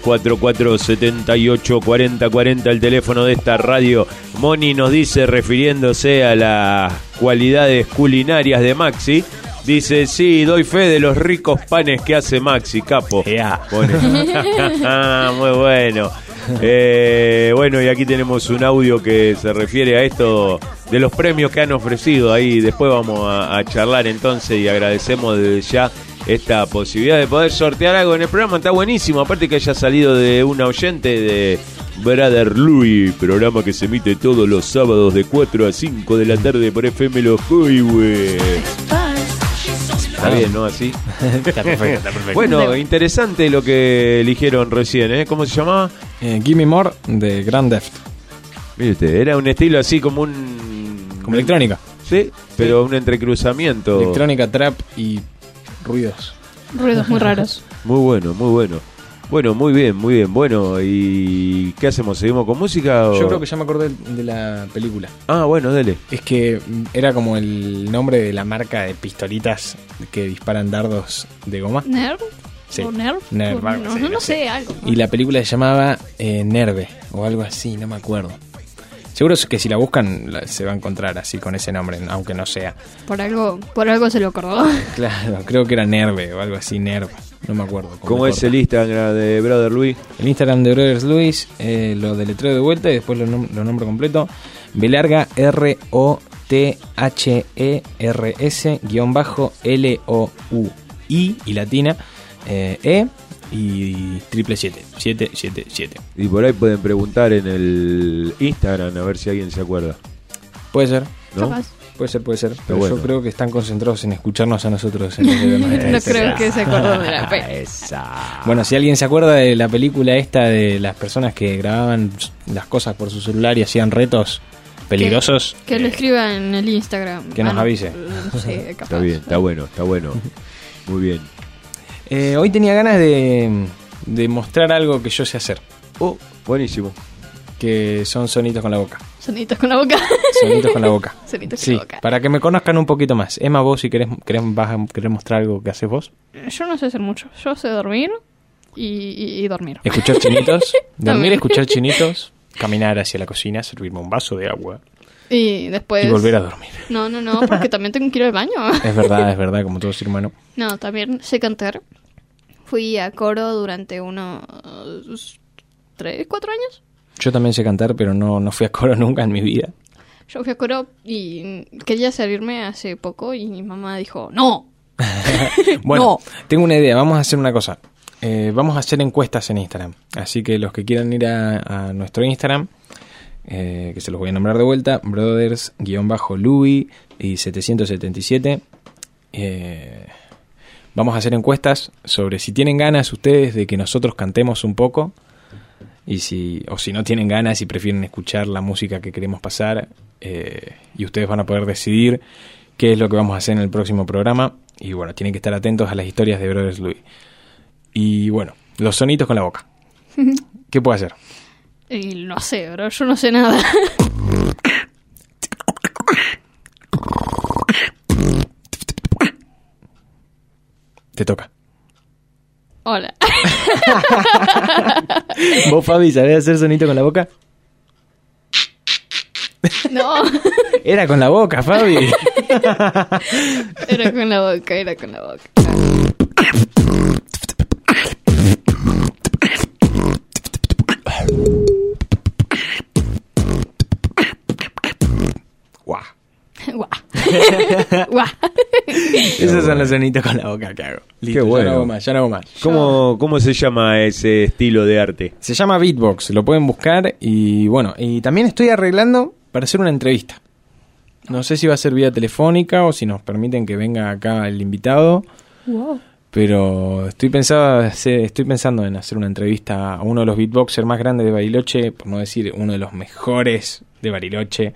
2944784040, el teléfono de esta radio. Moni nos dice, refiriéndose a las cualidades culinarias de Maxi, dice, sí, doy fe de los ricos panes que hace Maxi, capo. Pone. Muy bueno. Bueno, y aquí tenemos un audio que se refiere a esto de los premios que han ofrecido ahí. Después vamos a charlar entonces, y agradecemos desde ya esta posibilidad de poder sortear algo en el programa. Está buenísimo, aparte que haya salido de un oyente de Brother Louis, programa que se emite todos los sábados de 4 a 5 de la tarde por FM Los Coihues. Está bien, ¿no? Así. Está perfecto. Bueno, interesante lo que eligieron recién, ¿eh? ¿Cómo se llamaba? Gimme More de Grand Theft. Mire usted, era un estilo así como un... Como electrónica. Sí, pero un entrecruzamiento. Electrónica, trap y ruidos. Ruidos muy raros. Muy bueno, muy bueno. Bueno, muy bien, muy bien. Bueno, ¿y qué hacemos? ¿Seguimos con música? O? Yo creo que ya me acordé de la película. Ah, bueno, dele. Es que era como el nombre de la marca de pistolitas que disparan dardos de goma. ¿Nerv? Sí. ¿O Nerv? Nerv, O- algo no, así, no no sé, algo. Y la película se llamaba Nerve o algo así, no me acuerdo. Seguro que si la buscan se va a encontrar así con ese nombre, aunque no sea. Por algo se lo acordó. Claro, creo que era Nerve o algo así, Nerve. No me acuerdo. ¿Cómo es el Instagram de Brother Luis? El Instagram de Brothers Luis, lo deletreo de vuelta y después lo nombro completo. Belarga ROTHERS_LOUI y latina y 777. Y por ahí pueden preguntar en el Instagram a ver si alguien se acuerda. Puede ser, ¿No? Capaz. puede ser. Pero bueno. yo creo que están concentrados en escucharnos a nosotros. En vez de vernos. No creo que se acordó de la peli. Bueno, si alguien se acuerda de la película esta de las personas que grababan las cosas por su celular y hacían retos peligrosos, Que lo escriba en el Instagram. que nos no, avise. Sí, capaz. Está bien, está bueno. Muy bien. Hoy tenía ganas de mostrar algo que yo sé hacer, Buenísimo. que son sonitos con la boca. Sonitos con la boca. Sonitos con la boca. Sonitos Sí, con la boca. para que me conozcan un poquito más. Emma, vos si vas a querer mostrar algo que haces vos. Yo no sé hacer mucho. Yo sé dormir y dormir. Escuchar chinitos, dormir, También. escuchar chinitos, caminar hacia la cocina, servirme un vaso de agua Y después... y volver a dormir. No, porque también tengo que ir al baño. Es verdad, como todo ser humano. No, también sé cantar. Fui a coro durante unos 3, 4 años. Yo también sé cantar, pero no fui a coro nunca en mi vida. Yo fui a coro y quería servirme hace poco y mi mamá dijo, ¡no! Bueno, No. tengo una idea, vamos a hacer una cosa. Vamos a hacer encuestas en Instagram. Así que los que quieran ir a nuestro Instagram, que se los voy a nombrar de vuelta, Brothers-Louis y 777, Vamos a hacer encuestas sobre si tienen ganas ustedes de que nosotros cantemos un poco y si no tienen ganas y prefieren escuchar la música que queremos pasar, y ustedes van a poder decidir qué es lo que vamos a hacer en el próximo programa. Y bueno, tienen que estar atentos a las historias de Brothers Louis. Y bueno, los sonitos con la boca. ¿Qué puedo hacer? Y no sé, bro, yo no sé nada. Te toca. Hola. ¿Vos, Fabi, sabés hacer sonito con la boca? No. Era con la boca, Fabi. Era con la boca. Guau. Guau. Guau. Esos son los sonitos con la boca que hago. Listo, Qué bueno. Ya no hago más. ¿Cómo se llama ese estilo de arte? Se llama Beatbox, lo pueden buscar. Y bueno, y también estoy arreglando para hacer una entrevista. No sé si va a ser vía telefónica o si nos permiten que venga acá el invitado. Wow. Pero estoy pensando en hacer una entrevista a uno de los beatboxers más grandes de Bariloche, por no decir uno de los mejores de Bariloche.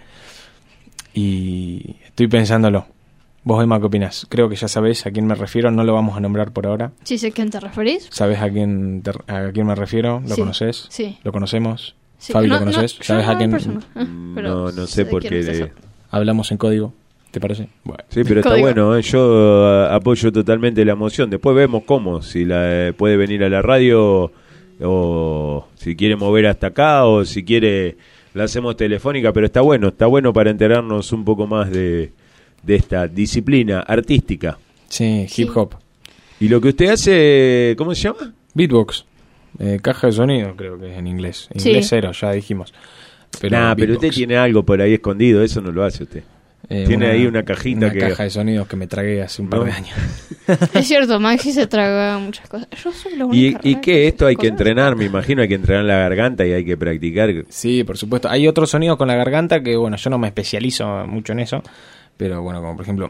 Y estoy pensándolo. ¿Vos, Emma, qué opinás? Creo que ya sabés a quién me refiero, no lo vamos a nombrar por ahora. Sí sé a quién te referís. ¿Sabés a quién me refiero? ¿Lo Sí. conoces? Sí. ¿Lo conocemos? Sí, Fabi, no, ¿lo conoces? no, ¿Sabes yo a quién? persona. Pero No sé por quién es qué. eso. Hablamos en código, ¿te parece? Bueno. Sí, pero está Código. bueno, yo apoyo totalmente la emoción. Después vemos cómo, si puede venir a la radio o si quiere mover hasta acá o si quiere la hacemos telefónica, pero está bueno para enterarnos un poco más de esta disciplina artística. Sí, hip hop. Y lo que usted hace, ¿cómo se llama? Beatbox. Caja de sonido, creo que es en inglés. Sí. Inglés cero, ya dijimos. Pero beatbox. usted tiene algo por ahí escondido, eso no lo hace usted. Tiene ahí una cajita una que... caja de sonidos que me tragué hace un par ¿No? de años. Es cierto, Maxi se traga muchas cosas. Yo soy la ¿Y única qué? rara que Esto hay hace que cosas. entrenar, me imagino, hay que entrenar la garganta y hay que practicar. Sí, por supuesto. Hay otros sonidos con la garganta que, bueno, yo no me especializo mucho en eso. Pero bueno, como por ejemplo...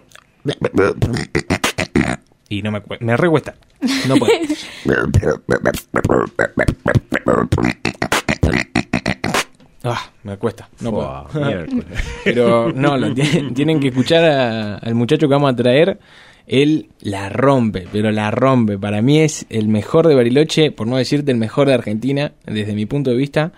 Y no me recuesta. No puedo. Me cuesta. No puedo. Buah, miércoles. Pero no, tienen que escuchar al muchacho que vamos a traer. Él la rompe, pero la rompe. Para mí es el mejor de Bariloche, por no decirte el mejor de Argentina, desde mi punto de vista.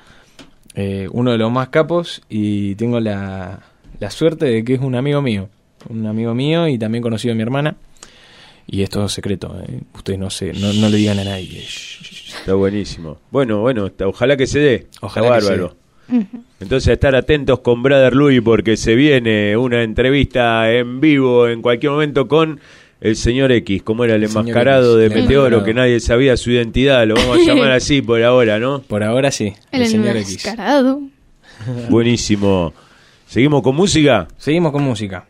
Uno de los más capos, y tengo la suerte de que es un amigo mío. Un amigo mío y también conocido de mi hermana. Y esto es secreto, ustedes no le digan a nadie. Está buenísimo. Bueno, ojalá que se dé. Ojalá Está que bárbaro. Entonces, estar atentos con Brother Louis porque se viene una entrevista en vivo en cualquier momento con el señor X, como era el señor enmascarado X, de el Meteoro, enmascarado. que nadie sabía su identidad. Lo vamos a llamar así por ahora, ¿no? Por ahora sí, El señor X. enmascarado. Buenísimo. ¿Seguimos con música? Seguimos con música.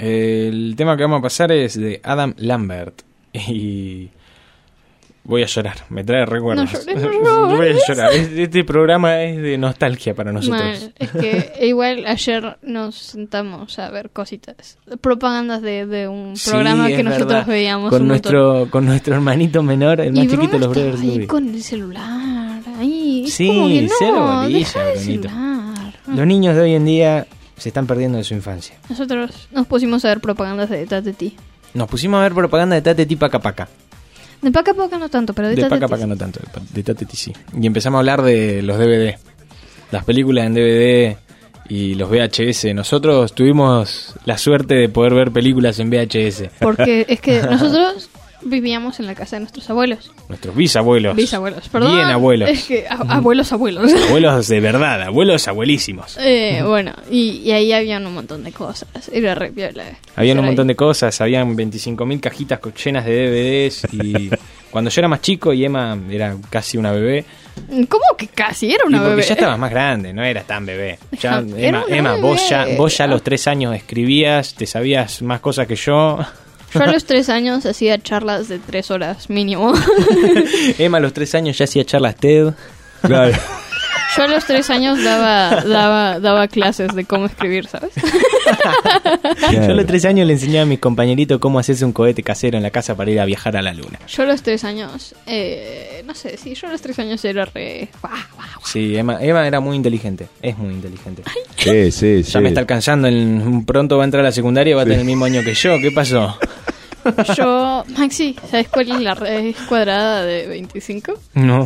El tema que vamos a pasar es de Adam Lambert. Y voy a llorar, me trae recuerdos. No llores, no llores. Voy a llorar. Este programa es de nostalgia para nosotros. Mal. Es que igual ayer nos sentamos a ver cositas, propagandas de un Sí, programa es que nosotros verdad. veíamos con un montón. nuestro hermanito menor, el más Y Bruno chiquito de los estaba Brothers ahí Louis. con el celular, ahí. Es Sí, como que no, cero bolilla, deja el Brunito. celular. Los niños de hoy en día se están perdiendo de su infancia. Nosotros nos pusimos a ver propagandas de Tateti. Nos pusimos a ver propaganda de Tateti Paca Paca. De Paca Paca no tanto, pero de De Tateti. Paca Paca no tanto, de Tateti sí. Y empezamos a hablar de los DVD, las películas en DVD y los VHS. Nosotros tuvimos la suerte de poder ver películas en VHS. Porque es que nosotros vivíamos en la casa de nuestros abuelos. Nuestros bisabuelos. Bisabuelos, perdón. Bien abuelos. Es que abuelos. Abuelos de verdad, abuelos abuelísimos. Bueno, y ahí habían un montón de cosas. Era re piola. Habían un montón de cosas, habían 25.000 cajitas llenas de DVDs. Y cuando yo era más chico y Emma era casi una bebé. ¿Cómo que casi? Era una Y porque bebé. ya estabas más grande, no eras tan bebé. Ya, Era una Emma, bebé. vos ya a los 3 años escribías, te sabías más cosas que yo. Yo a los 3 años hacía charlas de 3 horas mínimo. Emma a los 3 años ya hacía charlas TED. Claro. Yo a los 3 años daba clases de cómo escribir, ¿sabes? Yo a los 3 años le enseñaba a mis compañeritos cómo hacerse un cohete casero en la casa para ir a viajar a la luna. Yo a los 3 años, no sé, sí, yo a los 3 años era re... Sí, Eva era muy inteligente, es muy inteligente. Sí. Ya me está alcanzando, pronto va a entrar a la secundaria y va a tener el mismo año que yo. ¿Qué pasó? Yo, Maxi, ¿sabes cuál es la raíz cuadrada de 25? No.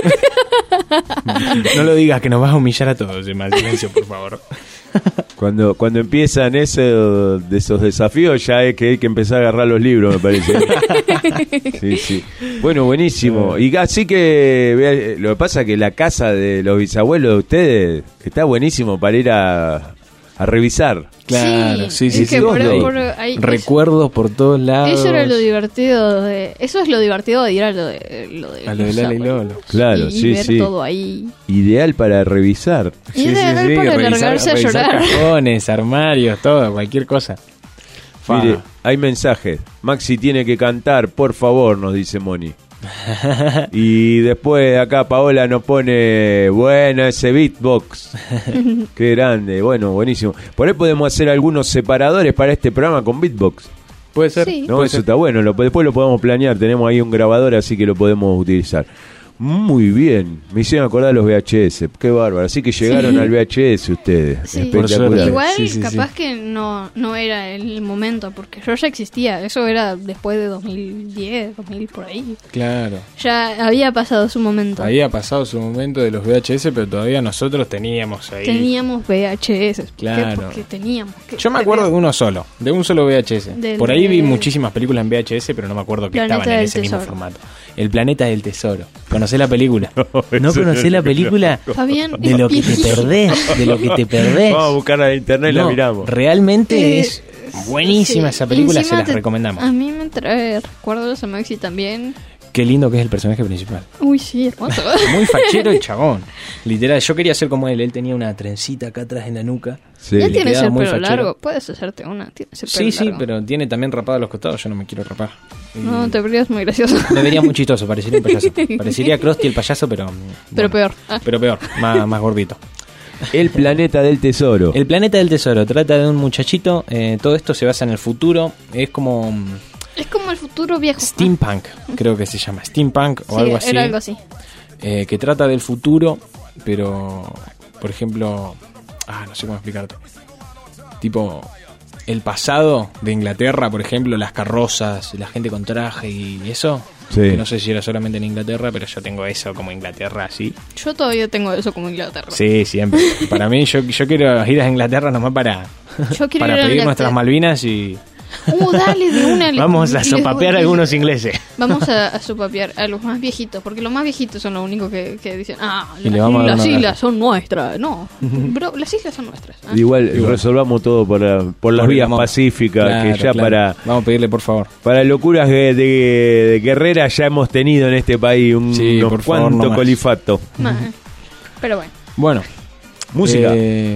No lo digas, que nos vas a humillar a todos, Emma. Silencio, por favor. Cuando empiezan de esos desafíos, ya es que hay que empezar a agarrar los libros, me parece. Sí. Bueno, buenísimo. Y así que lo que pasa es que la casa de los bisabuelos de ustedes está buenísimo para ir a revisar. Claro, sí. Es que por ahí, recuerdos por todos lados. Eso era lo divertido eso es lo divertido de ir a lo de Lala y Lolo. Claro, y ver todo ahí. Ideal para revisar. Ideal para largarse a llorar. Cajones, armarios, todo, cualquier cosa. Mire, hay mensajes. Maxi tiene que cantar, por favor, nos dice Moni. Y después acá Paola nos pone, bueno, ese beatbox. Qué grande, bueno, buenísimo. Por ahí podemos hacer algunos separadores para este programa con beatbox. Puede ser. Sí. No, puede eso ser. está bueno, después lo podemos planear. Tenemos ahí un grabador, así que lo podemos utilizar. Muy bien, me hicieron acordar los VHS. Qué bárbaro, así que llegaron al VHS ustedes. Sí. Espectacular. Igual Sí. capaz que no era el momento, porque yo ya existía. Eso era después de 2010, 2000, por ahí. Claro. Ya había pasado su momento. Había pasado su momento de los VHS, pero todavía nosotros teníamos ahí. Teníamos VHS. ¿Por Claro. qué? Porque teníamos que Yo me acuerdo de uno solo, de un solo VHS. Del Por ahí vi de- muchísimas películas en VHS, pero no me acuerdo que Planeta estaban en del ese mismo Tesoro. formato. El Planeta del Tesoro. ¿Conocés la película? ¿No eso conocés la película? Fabián, De lo que te perdés, de lo que te perdés. Vamos a buscarla en internet y la No, miramos. realmente es buenísima sí. esa película, Encima se las recomendamos. A mí me trae recuerdos a Maxi también. Qué lindo que es el personaje principal. Uy, sí, hermoso. Muy fachero el chabón. Literal, yo quería ser como él tenía una trencita acá atrás en la nuca. Sí. Ya le tienes quedaba el muy pelo fachero. largo. Puedes hacerte una. Tienes el pelo Sí, largo. pero tiene también rapado a los costados, yo no me quiero rapar. No, te verías muy gracioso. Me vería muy chistoso, parecería un payaso. Parecería Krusty el payaso, pero... Pero bueno, peor. Ah. Pero peor, más gordito. El planeta del tesoro. El Planeta del Tesoro trata de un muchachito, todo esto se basa en el futuro, es como Es como el futuro viejo. steampunk, creo que se llama steampunk o Sí, algo así. era algo así. Que trata del futuro, pero, por ejemplo, no sé cómo explicarte. Tipo, el pasado de Inglaterra, por ejemplo, las carrozas, la gente con traje y eso. Sí. Que no sé si era solamente en Inglaterra, pero yo tengo eso como Inglaterra así. Yo todavía tengo eso como Inglaterra. Sí, siempre. Para mí, yo quiero ir a Inglaterra nomás para Yo quiero para ir a pedir Inglaterra. nuestras Malvinas y Dale, de una. vamos a sopapear a algunos ingleses. Vamos a sopapear a los más viejitos, porque los más viejitos son los únicos que dicen, Y le vamos a dar las una islas gracia. son nuestras. No, bro, las islas son nuestras. Ah. Igual resolvamos todo por las Por vías el amor. pacíficas, Claro, que ya claro. Vamos a pedirle, por favor. para locuras de guerreras ya hemos tenido en este país Sí, unos por favor, cuantos no más. colifatos. Pero bueno. Bueno. Música.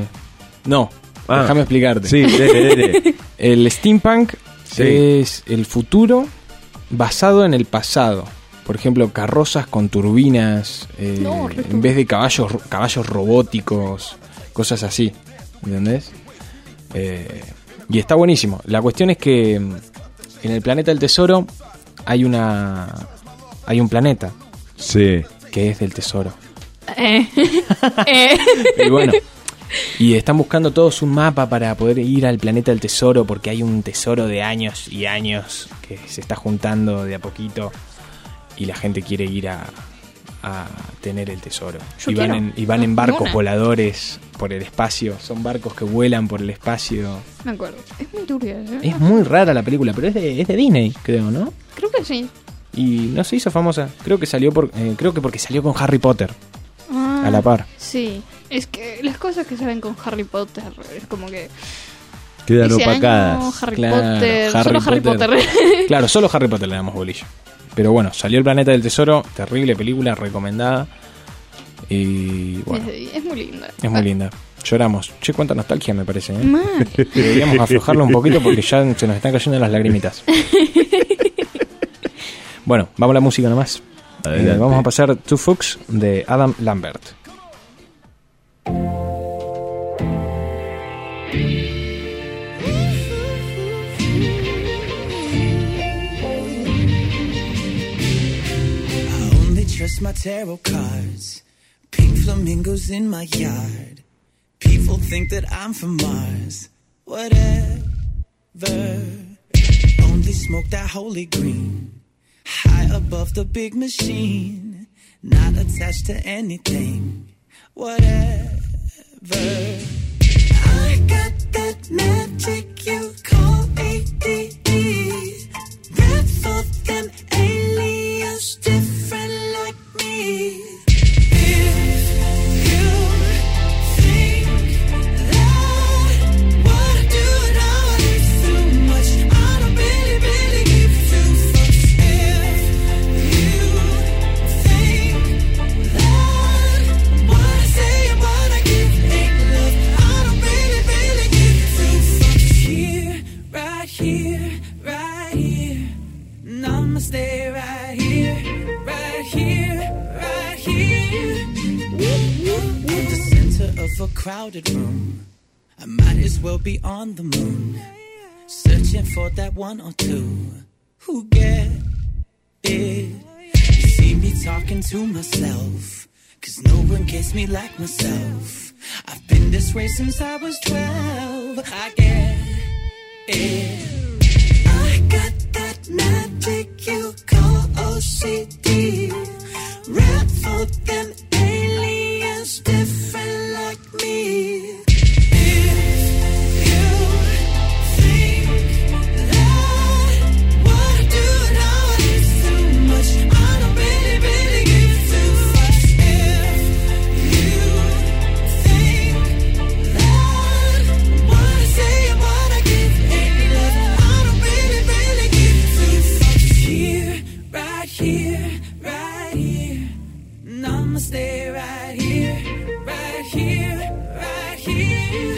No, Ah. déjame explicarte. Sí, dele. El steampunk Sí. es el futuro basado en el pasado. Por ejemplo, carrozas con turbinas, No, re en vez de caballos robóticos, cosas así. ¿Entendés? Y está buenísimo. La cuestión es que en el Planeta del Tesoro hay un planeta Sí. que es del tesoro. Eh. Y bueno, y están buscando todos un mapa para poder ir al Planeta del Tesoro, porque hay un tesoro de años y años que se está juntando de a poquito y la gente quiere ir a tener el tesoro. Yo quiero. Y van en barcos Una. voladores por el espacio. Son barcos que vuelan por el espacio. Me acuerdo. Es muy turbia. Es muy rara la película, pero es de Disney, creo, ¿no? Creo que sí. Y no se hizo famosa. Creo que salió creo que porque salió con Harry Potter Ah, a la par. Sí. Es que las cosas que salen con Harry Potter es como que... Quedan ese año, opacadas. Harry Claro, Potter. Harry Solo Harry Potter. Potter. Claro, solo Harry Potter le damos bolilla. Pero bueno, salió el Planeta del Tesoro, terrible película, recomendada. Y bueno, Es muy linda. es muy linda. Lloramos. Che, cuánta nostalgia me parece, ¿eh? Mal. Deberíamos aflojarlo un poquito porque ya se nos están cayendo las lagrimitas. Bueno, vamos a la música nomás. Adelante. Vamos a pasar Two Fucks de Adam Lambert. just my tarot cards. Pink flamingos in my yard. People think that I'm from Mars. Whatever. Only smoke that holy green. High above the big machine. Not attached to anything. Whatever. I got that magic you call ADD. Red for them aliens different like me. If you think that what I do now is too much, I don't really give two fucks. If you think that what I say and what I give ain't love, I don't really give two fucks. Here, right here, right here. Namaste, right here, right here, right here. The center of a crowded room. I might as well be on the moon. Searching for that one or two who get it. You see me talking to myself, 'cause no one gets me like myself. I've been this way since I was 12. I get it. I got that magic you call OCD. Rap for them aliens different like me. If you think that what I do now is too much, I don't really give two fucks. If you think that what I say and what I give ain't love, I don't really give two fucks. Here, right here, right here. Namaste, right here, right here, right here.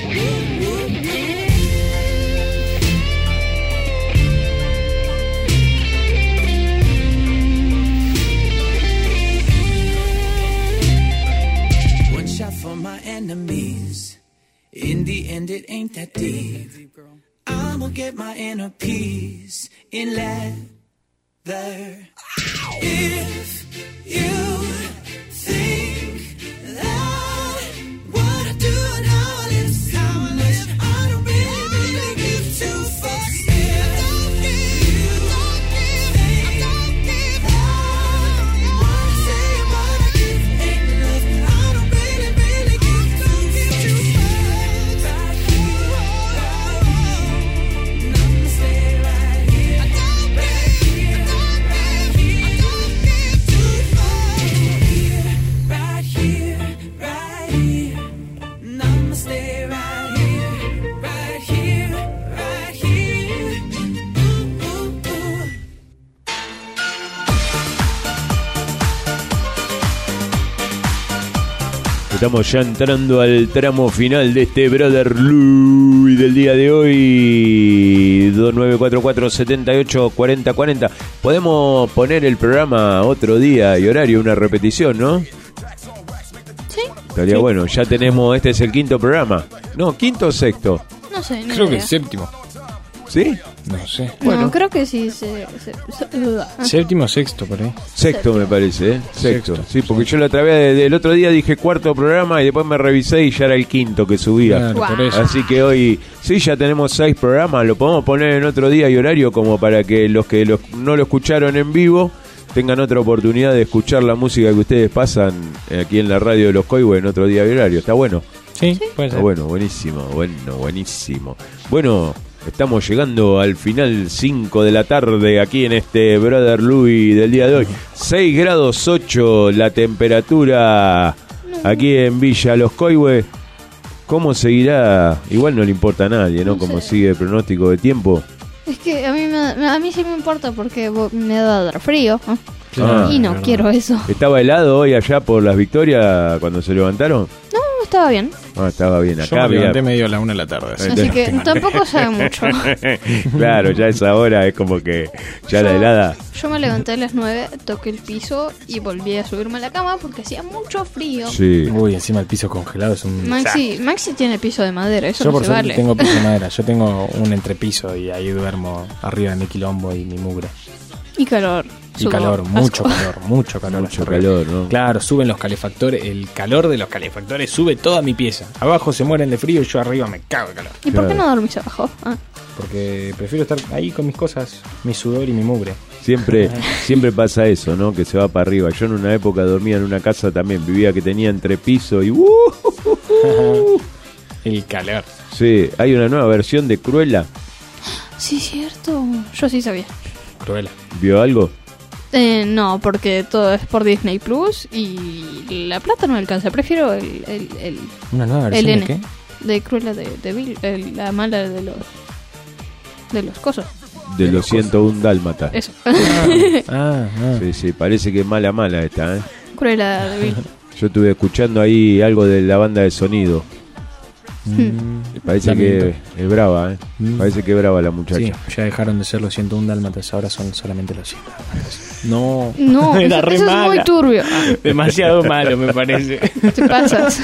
One shot for my enemies. In the end, it ain't that deep. I'ma get my inner peace in leather. If you think that what I do now is too much, I don't really give two fucks. If you think what I say and what I give ain't love, I don't really give two fucks. Right here, right here. Namaste, right here, right here, right here. Right here, right here. Namaste, right here, right here, right here. Ooh, ooh, ooh. Estamos ya entrando al tramo final de este Brother Louie del día de hoy. 2944-78-4040. Podemos poner el programa otro día y horario, una repetición, ¿no? Sí, Estaría bueno. Ya tenemos, este es el quinto programa. No, quinto o sexto. no sé, no Creo que idea. el séptimo. ¿Sí? No sé. No, creo que sí. Séptimo o sexto, por ahí. Sexto me parece, ¿eh? Sexto. Sexto. Sí, porque yo la otra vez, del otro día dije cuarto programa y después me revisé y ya era el quinto que subía. Claro, por Wow. eso. Así que hoy, sí, ya tenemos 6 programas. Lo podemos poner en otro día y horario como para que los que no lo escucharon en vivo tengan otra oportunidad de escuchar la música que ustedes pasan aquí en la radio de Los Coihues en otro día y horario. ¿Está bueno? Sí, puede Está ser. bueno, buenísimo, buenísimo. Bueno, estamos llegando al final 5 de la tarde aquí en este Brother Louie del día de hoy. 6 grados 8 la temperatura aquí en Villa Los Coihues. ¿Cómo seguirá? Igual no le importa a nadie, ¿no? No Cómo sé. sigue el pronóstico de tiempo. Es que a mí sí me importa porque me da a dar frío. ¿no? Ah, Y no verdad. quiero eso. ¿Estaba helado hoy allá por las Victorias cuando se levantaron? No, estaba bien. Ah, estaba bien. Yo Acá me había... levanté medio a la 1 de la tarde. Así que tampoco sabe mucho. Claro, ya esa hora es como que ya la helada. Yo me levanté a las 9, toqué el piso y volví a subirme a la cama porque hacía mucho frío. Sí. Uy, encima el piso congelado es un... Maxi tiene piso de madera, eso Yo no por se suerte vale. tengo piso de madera. Yo tengo un entrepiso y ahí duermo arriba de mi quilombo y mi mugre. Y calor. Y sudor, calor, asco. mucho calor. Mucho calor, ¿no? Claro, suben los calefactores, el calor de los calefactores sube toda mi pieza. Abajo se mueren de frío y yo arriba me cago de calor. ¿Y por qué Claro. no dormís abajo? Ah. Porque prefiero estar ahí con mis cosas, mi sudor y mi mugre. Siempre pasa eso, ¿no? Que se va para arriba. Yo en una época dormía en una casa también, vivía que tenía entrepiso y El calor. Sí, hay una nueva versión de Cruella. Sí, cierto. Yo sí sabía. Cruella. ¿Vio algo? No, porque todo es por Disney Plus y la plata no me alcanza. Prefiero el ¿Una nueva versión N de qué? de Cruella de Bill, la mala de los cosos. De los 101 Dálmatas. Eso. Sí, parece que es mala esta, ¿eh? Cruella de Bill. Yo estuve escuchando ahí algo de la banda de sonido. Parece que es brava, ¿eh? Parece que es brava la muchacha. Sí, ya dejaron de ser los 101 dálmatas, ahora son solamente los 100 dálmatas. No, No, era eso, re eso es mala. muy turbio. Ah, Demasiado malo, me parece. te pasas.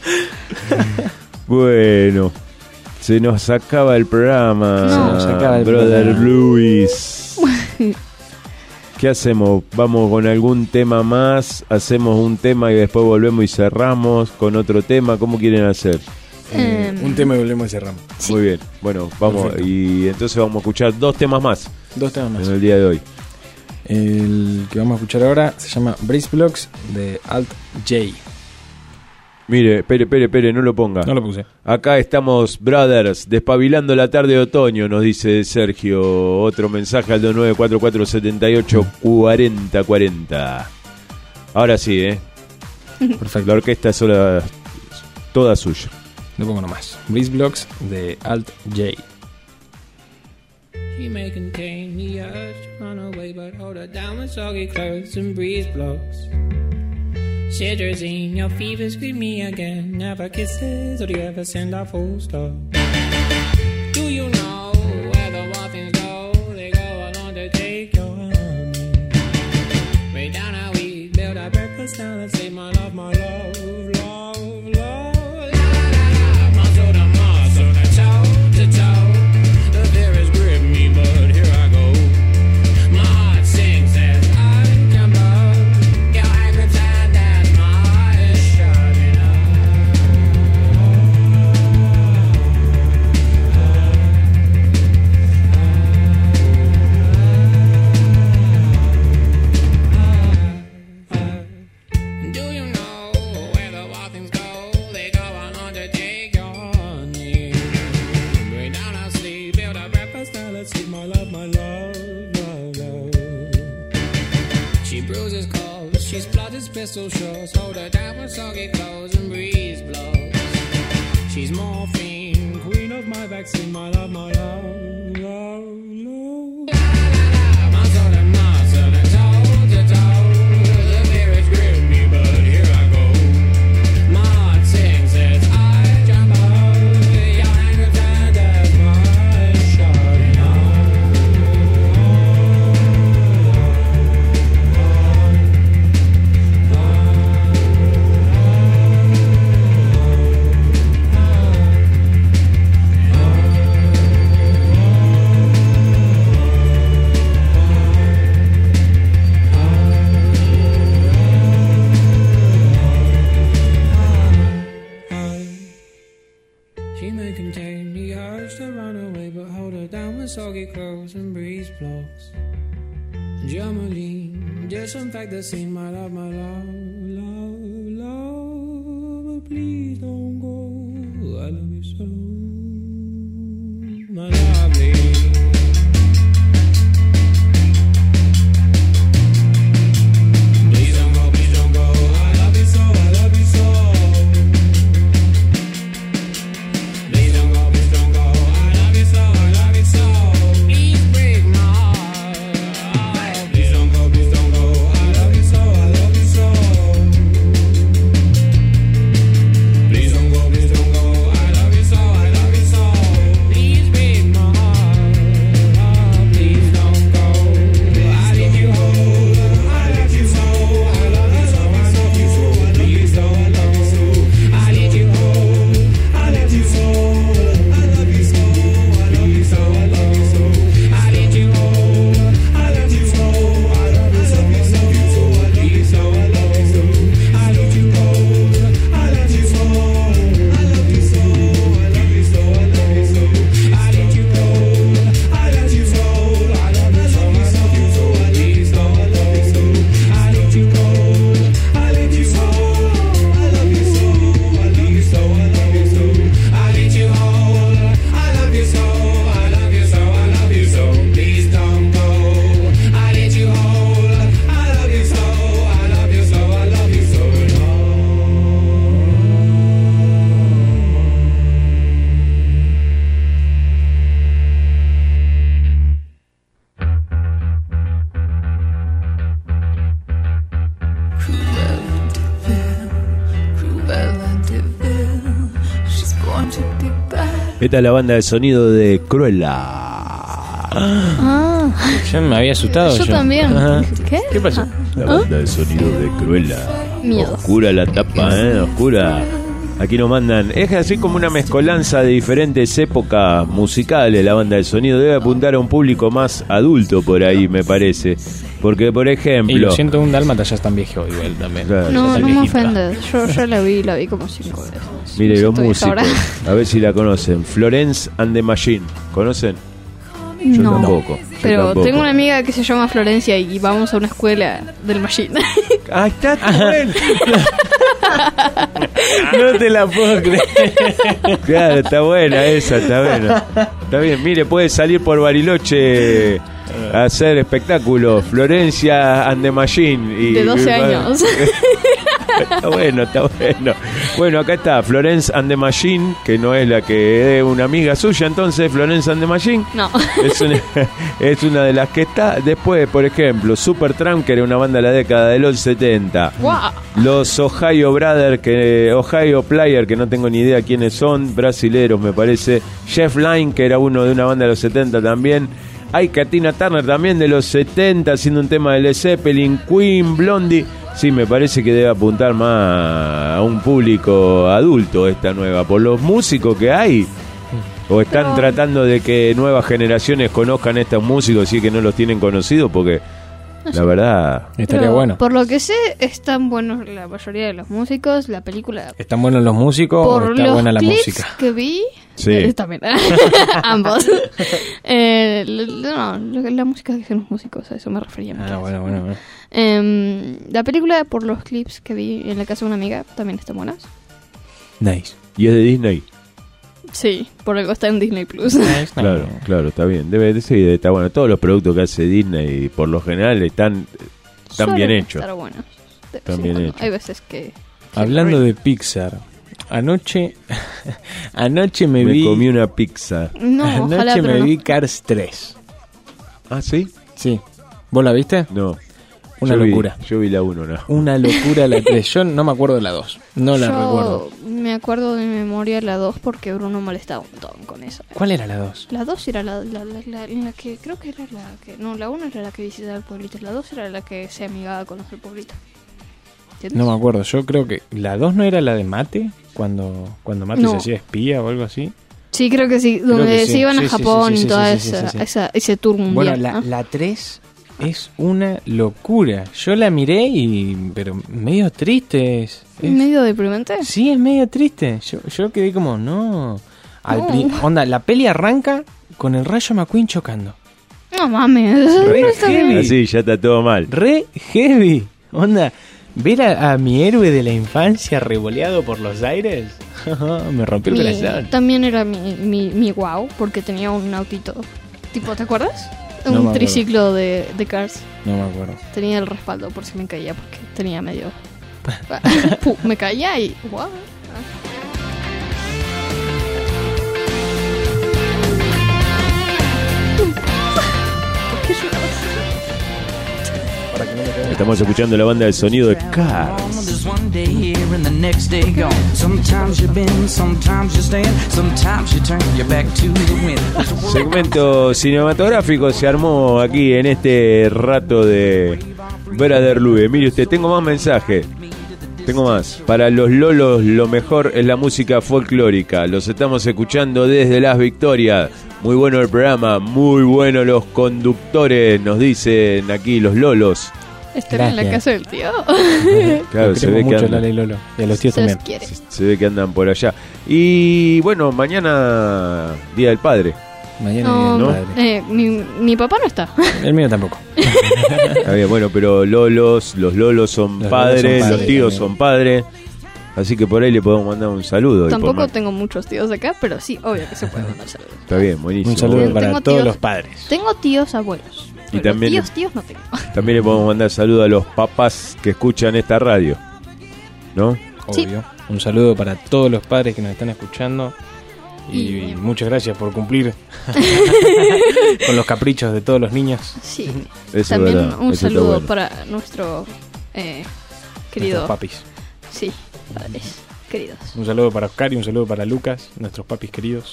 Bueno, se nos acaba el programa. No. Se nos acaba el Brother programa. Luis. ¿Qué hacemos? ¿Vamos con algún tema más? ¿Hacemos un tema y después volvemos y cerramos con otro tema? ¿Cómo quieren hacer? Un tema y volvemos y cerramos. Sí. Muy bien, bueno, vamos. Perfecto. Y entonces vamos a escuchar 2 temas más Dos temas más. en el día de hoy. El que vamos a escuchar ahora se llama Breeze Blocks de Alt J. Mire, espere, no lo ponga. No lo puse. Acá estamos, brothers, despabilando la tarde de otoño, nos dice Sergio. Otro mensaje al 2944784040. Ahora sí, Perfecto. la orquesta es toda suya. Lo pongo nomás. Breeze Blocks de Alt J. She may contain the urge to run away, but hold her down with soggy clothes and breeze blocks. Cetirizine, your fever, scream me again. Never kisses, or do you ever send a full stop? Do you know where the wild things go? They go along to take your honey. Way down how we build our breakfast down and say, my love, my love, love, love. La, la, la, muscle to muscle, to toe to toe. The fear has gripped me, but here I go. My heart sings as I come up. Your angry time that my heart is shutting Do you know where the wild things go? They go on undertake your honey. Bring down our sleep, build a breakfast, now let's eat my love, love, love. She bruises calls, she splutters pistol shots. Hold her down with soggy clothes and breeze blows. She's morphine, queen of my vaccine, my love, love, love, love. Muscle to muscle and toe to toe. The fear has gripped me, but here I go. My heart sings as I jump out. Your anger turned as my eyes shutting She may contain the urge to run away, but hold her down with soggy clothes and breeze blocks. Germaline, disinfect the scene, my love, love, love. But please don't go. I love you so, my lovely. Please don't go, please don't go. I love you so, I love you so. Please don't go, please don't go. I love you so, I love you so. Please break my heart. Please don't go, please don't go. I love you so, I love you so. Please don't go, please don't go. I love you so, I love you so. Please break my heart. Esta es la banda de sonido de Cruella. Ah, Ya me había asustado. yo también. Ajá. ¿Qué? ¿Qué pasó? La banda de sonido de Cruella. Miedo. Oscura la tapa, oscura. Aquí nos mandan. Es así como una mezcolanza de diferentes épocas musicales. La banda de sonido debe apuntar a un público más adulto por ahí, me parece. Porque, por ejemplo. Y lo siento, un dálmata ya es tan viejo igual también. Claro. No, Está no me viejito. ofendes. Yo ya la vi como 5 veces. Mire, No los sé, estoy músicos. ahora. A ver si la conocen. Florence and the Machine. ¿Conocen? Yo No. tampoco. yo Pero tampoco. tengo una amiga que se llama Florencia y vamos a una escuela del Machine. Ahí está, bueno. No te la puedo creer. Claro, está buena esa, está buena. Está bien, mire, puede salir por Bariloche a hacer espectáculos. Florencia and the Machine. De 12 años. Está bueno, está bueno. Bueno, acá está Florence and the Machine, que no es la que es una amiga suya, entonces Florence and the Machine. No. Es una de las que está. Después, por ejemplo, Supertramp, que era una banda de la década de los 70. Wow. Los Ohio Ohio Player, que no tengo ni idea quiénes son, brasileros me parece. Jeff Lynne, que era uno de una banda de los 70 también. Hay Tina Turner también de los 70 haciendo un tema de Led Zeppelin. Queen, Blondie. Sí, me parece que debe apuntar más a un público adulto esta nueva, por los músicos que hay. O están tratando de que nuevas generaciones conozcan a estos músicos y que no los tienen conocidos, porque la verdad... Estaría Pero, bueno. Por lo que sé, están buenos la mayoría de los músicos. La película. ¿Están buenos los músicos o Por está los buena la clips música? que vi. Sí. También. Ambos. No, la música de los músicos, a eso me refería. Ah, bueno. La película, por los clips que vi en la casa de una amiga, también están buenas. Nice. Y es de Disney. Sí, por algo está en Disney Plus. Claro, está bien. Debe de ser, está bueno. Todos los productos que hace Disney, por lo general, están bien Suelen hechos. estar buenos. Están bien hechos. Hay veces que... Hablando de Pixar, anoche me Me vi... comí una pizza. No, ojalá, Anoche pero me no. vi Cars 3. ¿Ah, sí? Sí. ¿Vos la viste? No. Una Yo vi- locura. yo vi la 1, no. Una locura la 3. Yo no me acuerdo de la 2. No la Yo recuerdo. me acuerdo de memoria la 2 porque Bruno molestaba un montón con eso. ¿Cuál era la 2? La 2 era la que... Creo que era la que... No, la 1 era la que visitaba el pueblito. La 2 era la que se amigaba con los del pueblito. ¿Entiendes? No me acuerdo. Yo creo que la 2 no era la de Mate. Cuando Mate No. se hacía espía o algo así. Sí, creo que sí. Donde que sí. se iban Sí, a sí, Japón sí, y sí, toda sí, sí, sí, sí. ese tour mundial. Bueno, ¿no? la 3 es una locura. Yo la miré pero medio triste es. ¿Medio deprimente? Sí, es medio triste. Yo quedé como, no. Onda, la peli arranca con el Rayo McQueen chocando. No mames. Re No está bien. heavy. Así, ya está todo mal. Re heavy. Onda, ver a mi héroe de la infancia revoleado por los aires. Me rompió el corazón. También era mi wow, porque tenía un autito. Tipo, ¿te acuerdas? No me Un acuerdo. triciclo de Cars. No me acuerdo. Tenía el respaldo por si me caía, porque tenía medio... me caía y... Wow. ¿Por qué llorabas? Estamos escuchando la banda de sonido de Cars. There's one day here and the next day gone. Sometimes you bend, sometimes you stand, sometimes you turn your back to the wind. Segmento cinematográfico se armó aquí en este rato de Brother Lube. Mire usted, tengo más mensajes. Tengo más. Para los lolos lo mejor es la música folclórica. Los estamos escuchando desde Las Victorias. Muy bueno el programa, muy bueno los conductores, nos dicen aquí los lolos. Estar en la Gracias. casa del tío. Claro, Los se ve queremos que mucho, andan, Lala y Lolo. Y a los tíos Se les también. quiere. se ve que andan por allá. Y bueno, mañana Día del Padre. Mañana No, viene el padre. mi papá no está. El mío tampoco. Está bien, bueno, pero los lolos son Los lolos son padres, padres los tíos también. son padres. Así que por ahí le podemos mandar un saludo. y Tampoco por- tengo muchos tíos acá, pero sí, obvio que se puede mandar saludos. Está bien, buenísimo. Un saludo Bueno, para Tengo todos tíos. los padres. Tengo tíos abuelos. Y Pero también- tíos no tengo. También le podemos mandar saludo a los papás que escuchan esta radio. ¿No? Sí. Obvio. Un saludo para todos los padres que nos están escuchando. Y muchas gracias por cumplir con los caprichos de todos los niños. Sí. Eso También es verdad, un eso está saludo bueno. para nuestro querido... Nuestros papis. Sí, padres queridos. Un saludo para Oscar y un saludo para Lucas, nuestros papis queridos.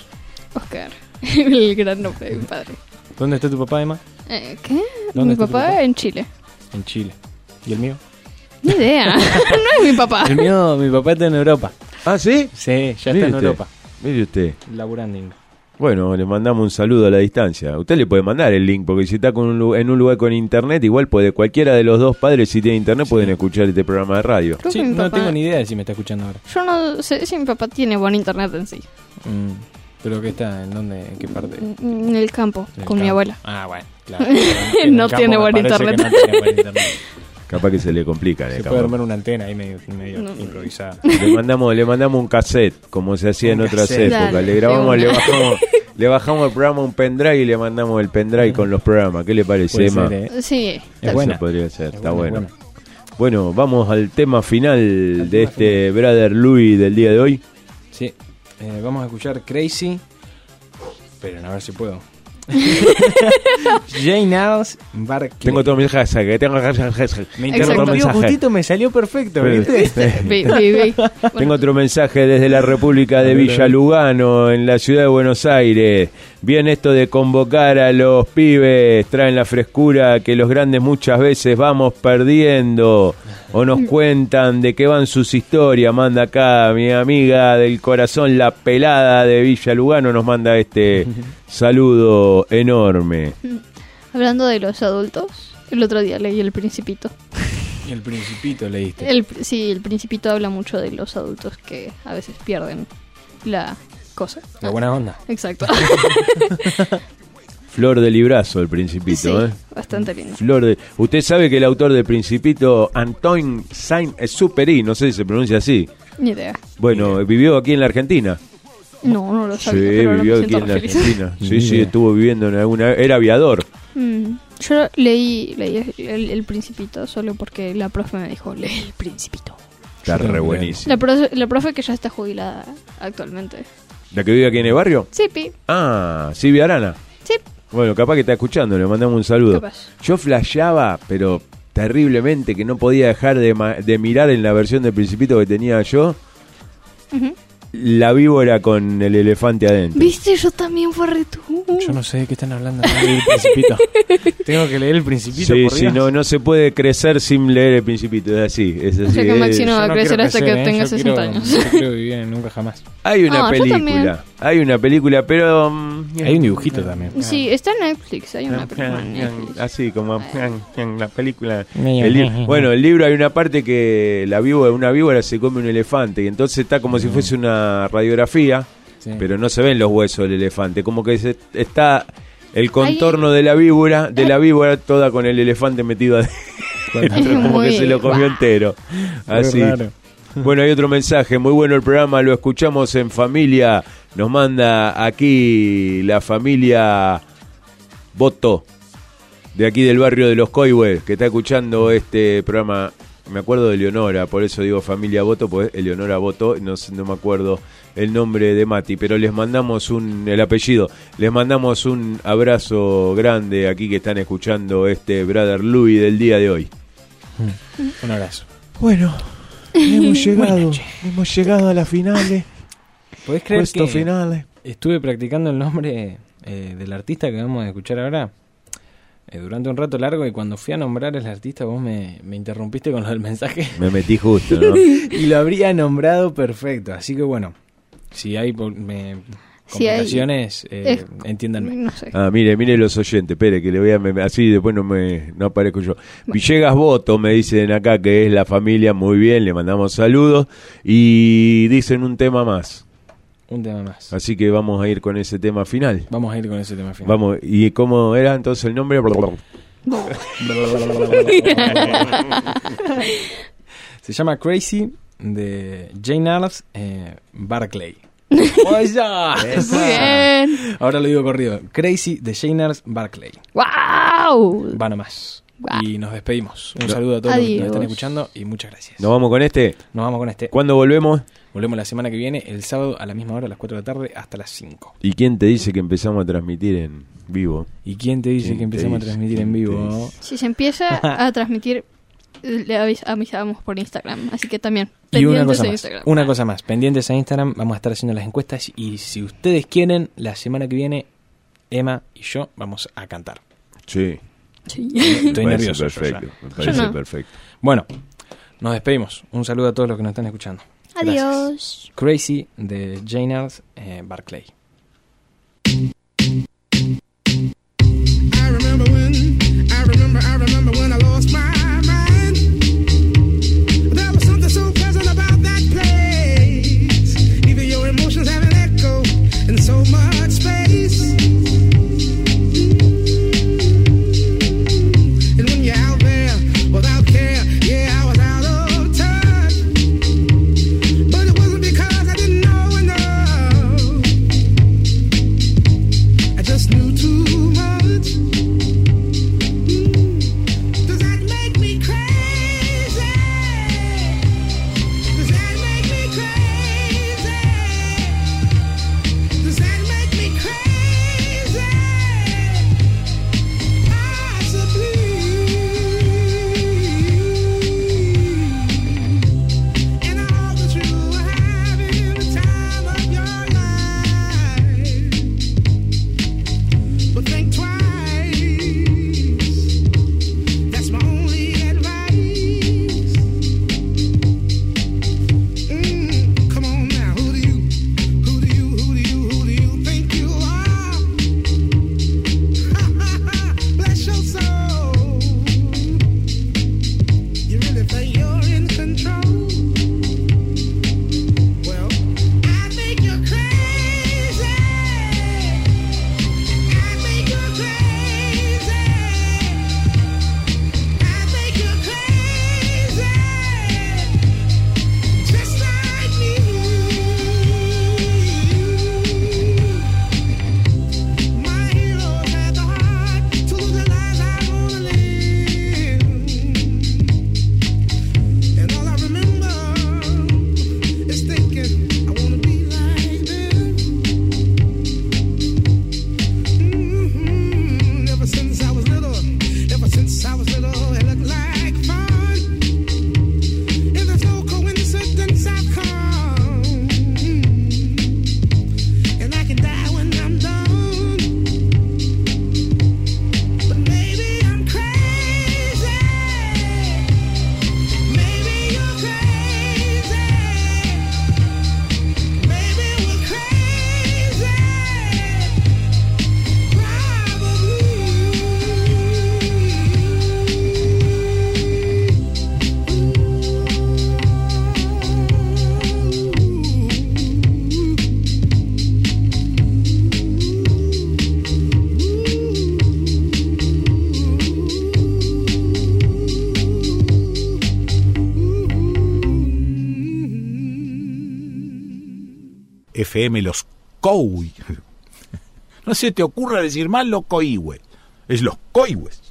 Oscar. El gran nombre de mi padre. ¿Dónde está tu papá, Emma? ¿Qué? ¿Dónde Mi está tu papá papá? en Chile. En Chile. ¿Y el mío? Ni idea. No es mi papá. El mío, mi papá está en Europa. ¿Ah, sí? Sí, ya Mire está en usted, Europa. Mire usted. Laburando. Bueno, le mandamos un saludo a la distancia. Usted le puede mandar el link, porque si está en un lugar con internet, igual puede, cualquiera de los dos padres, si tiene internet, pueden escuchar este programa de radio. Creo Sí, que mi no papá... tengo ni idea de si me está escuchando ahora. Yo no sé si mi papá tiene buen internet en sí. ¿Pero qué está? ¿En dónde? ¿En qué parte? En el campo, En el con mi campo. abuela. Ah, bueno, claro. No En el tiene campo buen me parece que internet. no tiene buen internet. Capaz que se le complica. Se puede armar una antena ahí medio No. improvisada. Le mandamos un cassette, como se hacía en Un otras cassette. épocas. Dale, Le grabamos, de una. le bajamos el programa a un pendrive y le mandamos el pendrive con los programas. ¿Qué le parece, Puede Emma? ser, ¿eh? Sí. Es Eso buena. podría ser, está buena, bueno. buena. Bueno, vamos al tema final de este Brother Louis del día de hoy. Sí. Vamos a escuchar Crazy. Esperen, a ver si puedo. Jane Adams Barclay. Tengo otro mensaje. Me Tengo otro interrumpió mensaje. justito, me salió perfecto, ¿viste? Vi. Tengo otro mensaje desde la República de Villa Lugano, en la ciudad de Buenos Aires. Bien esto de convocar a los pibes, traen la frescura que los grandes muchas veces vamos perdiendo. O nos cuentan de qué van sus historias. Manda acá mi amiga del corazón, la pelada de Villa Lugano, nos manda este saludo enorme. Hablando de los adultos, el otro día leí El Principito. Y el Principito leíste. Sí, El Principito habla mucho de los adultos que a veces pierden la cosa. La buena onda. Exacto. Flor de librazo el Principito, Sí, ¿eh? bastante lindo. Flor de... Usted sabe que el autor del Principito, Antoine Saint-Exupéry, no sé si se pronuncia así. Ni idea. Bueno, vivió aquí en la Argentina. No lo Sí, sabía, pero ahora vivió me aquí siento en la re feliz. Argentina. Ni Sí, idea. estuvo viviendo en alguna... Era aviador. Yo leí el Principito solo porque la profe me dijo, lee El Principito. Está re buenísimo. La profe que ya está jubilada actualmente. ¿La que vive aquí en el barrio? Sí, Pi. Ah, Silvia Arana. Sí. Bueno, capaz que está escuchando, le mandamos un saludo. Capaz. Yo flasheaba, pero terriblemente, que no podía dejar de mirar en la versión del Principito que tenía yo, Ujú. la víbora con el elefante adentro. ¿Viste? Yo también fue re tú. Yo no sé de qué están hablando. No leí el Principito. Tengo que leer el Principito, Sí, por sí, Dios. no se puede crecer sin leer el Principito, es así. Es así O sea que es- Maxi no va a Yo crecer quiero hasta que crecer, tenga yo 60 quiero- años. Yo quiero vivir en nunca jamás. Hay una yo también. película, pero... Hay un dibujito también. Sí, está en Netflix. Hay una película en Netflix. Así como la película. Medio- Bueno, el libro hay una parte que una víbora se come un elefante y entonces está como si fuese una radiografía, Sí. pero no se ven los huesos del elefante, como que está el contorno de la víbora toda con el elefante metido adentro, como que Muy se lo comió guau. entero. Así. raro. Bueno, hay otro mensaje, muy bueno el programa, lo escuchamos en familia, nos manda aquí la familia Boto, de aquí del barrio de Los Coihues, que está escuchando este programa. Me acuerdo de Leonora, por eso digo familia Boto, pues Eleonora Boto, no me acuerdo el nombre de Mati, pero les mandamos el apellido, les mandamos un abrazo grande aquí que están escuchando este Brother Louis del día de hoy. Un abrazo. Bueno, hemos llegado a las finales, ¿Podés creer que finales. estuve practicando el nombre del artista que vamos a escuchar ahora durante un rato largo y cuando fui a nombrar al artista vos me interrumpiste con lo del mensaje Me metí justo, ¿no? y lo habría nombrado perfecto? Así que bueno, si hay Si hay- complicaciones, entiéndanme. No sé. Ah, mire los oyentes, espere que le voy a... así después no aparezco yo. Villegas Boto, me dicen acá que es la familia, muy bien, le mandamos saludos. Y dicen un tema más. Un tema más. Así que vamos a ir con ese tema final. Vamos a ir con ese tema final. Vamos, ¿y cómo era entonces el nombre? Se llama Crazy de Jane Adams Barclay. Muy bien. Ahora lo digo corrido. Crazy de Jane Adams Barclay. ¡Wow! Va nomás. Guau. Y nos despedimos. Un saludo a todos los que nos Adiós. están escuchando y muchas gracias. ¿Nos vamos con este? Nos vamos con este. ¿Cuándo volvemos? Volvemos la semana que viene, el sábado a la misma hora, a las 4 de la tarde, hasta las 5. ¿Y quién te dice que empezamos a transmitir en vivo? ¿Y quién te dice ¿Quién que te empezamos a dice? transmitir en ¿Quién te vivo? dice? Si se empieza a transmitir le avisábamos por Instagram. Así que también, Y una pendientes cosa a más, Instagram. una cosa más, pendientes a Instagram, vamos a estar haciendo las encuestas y si ustedes quieren, la semana que viene, Emma y yo vamos a cantar. Sí. Sí. Estoy Me parece nervioso. perfecto. yo Me parece Yo no. perfecto. Bueno, nos despedimos. Un saludo a todos los que nos están escuchando. Gracias. Adiós. Crazy de Jaynard Barclay. I remember when I lost my mind. There was something so pleasant about that place. Even your emotions have an echo in so much space. And when you're out there without care, yeah, I was out of touch. But it wasn't because I didn't know enough. I just knew too much. Does that make me crazy? Does that make me crazy? Does that make me crazy? Possibly. And I hope that you are having the time of your life. But think twice. That's my only advice. Come on now, who do you think you are? Bless your soul. You really think you're in control? Well, I think you're crazy. I think you're crazy. I think you're crazy, just like me. My heroes had the heart to lose their lives. I wanna live, and all I remember is thinking I wanna be like them. Ever since I was little, it looked like fun. And there's no coincidence I've come. And I can die when I'm done. But maybe I'm crazy. Maybe you're crazy. Maybe we're crazy. FM Los Coihues. No se te ocurra decir mal los Coihues. Es los Coihues.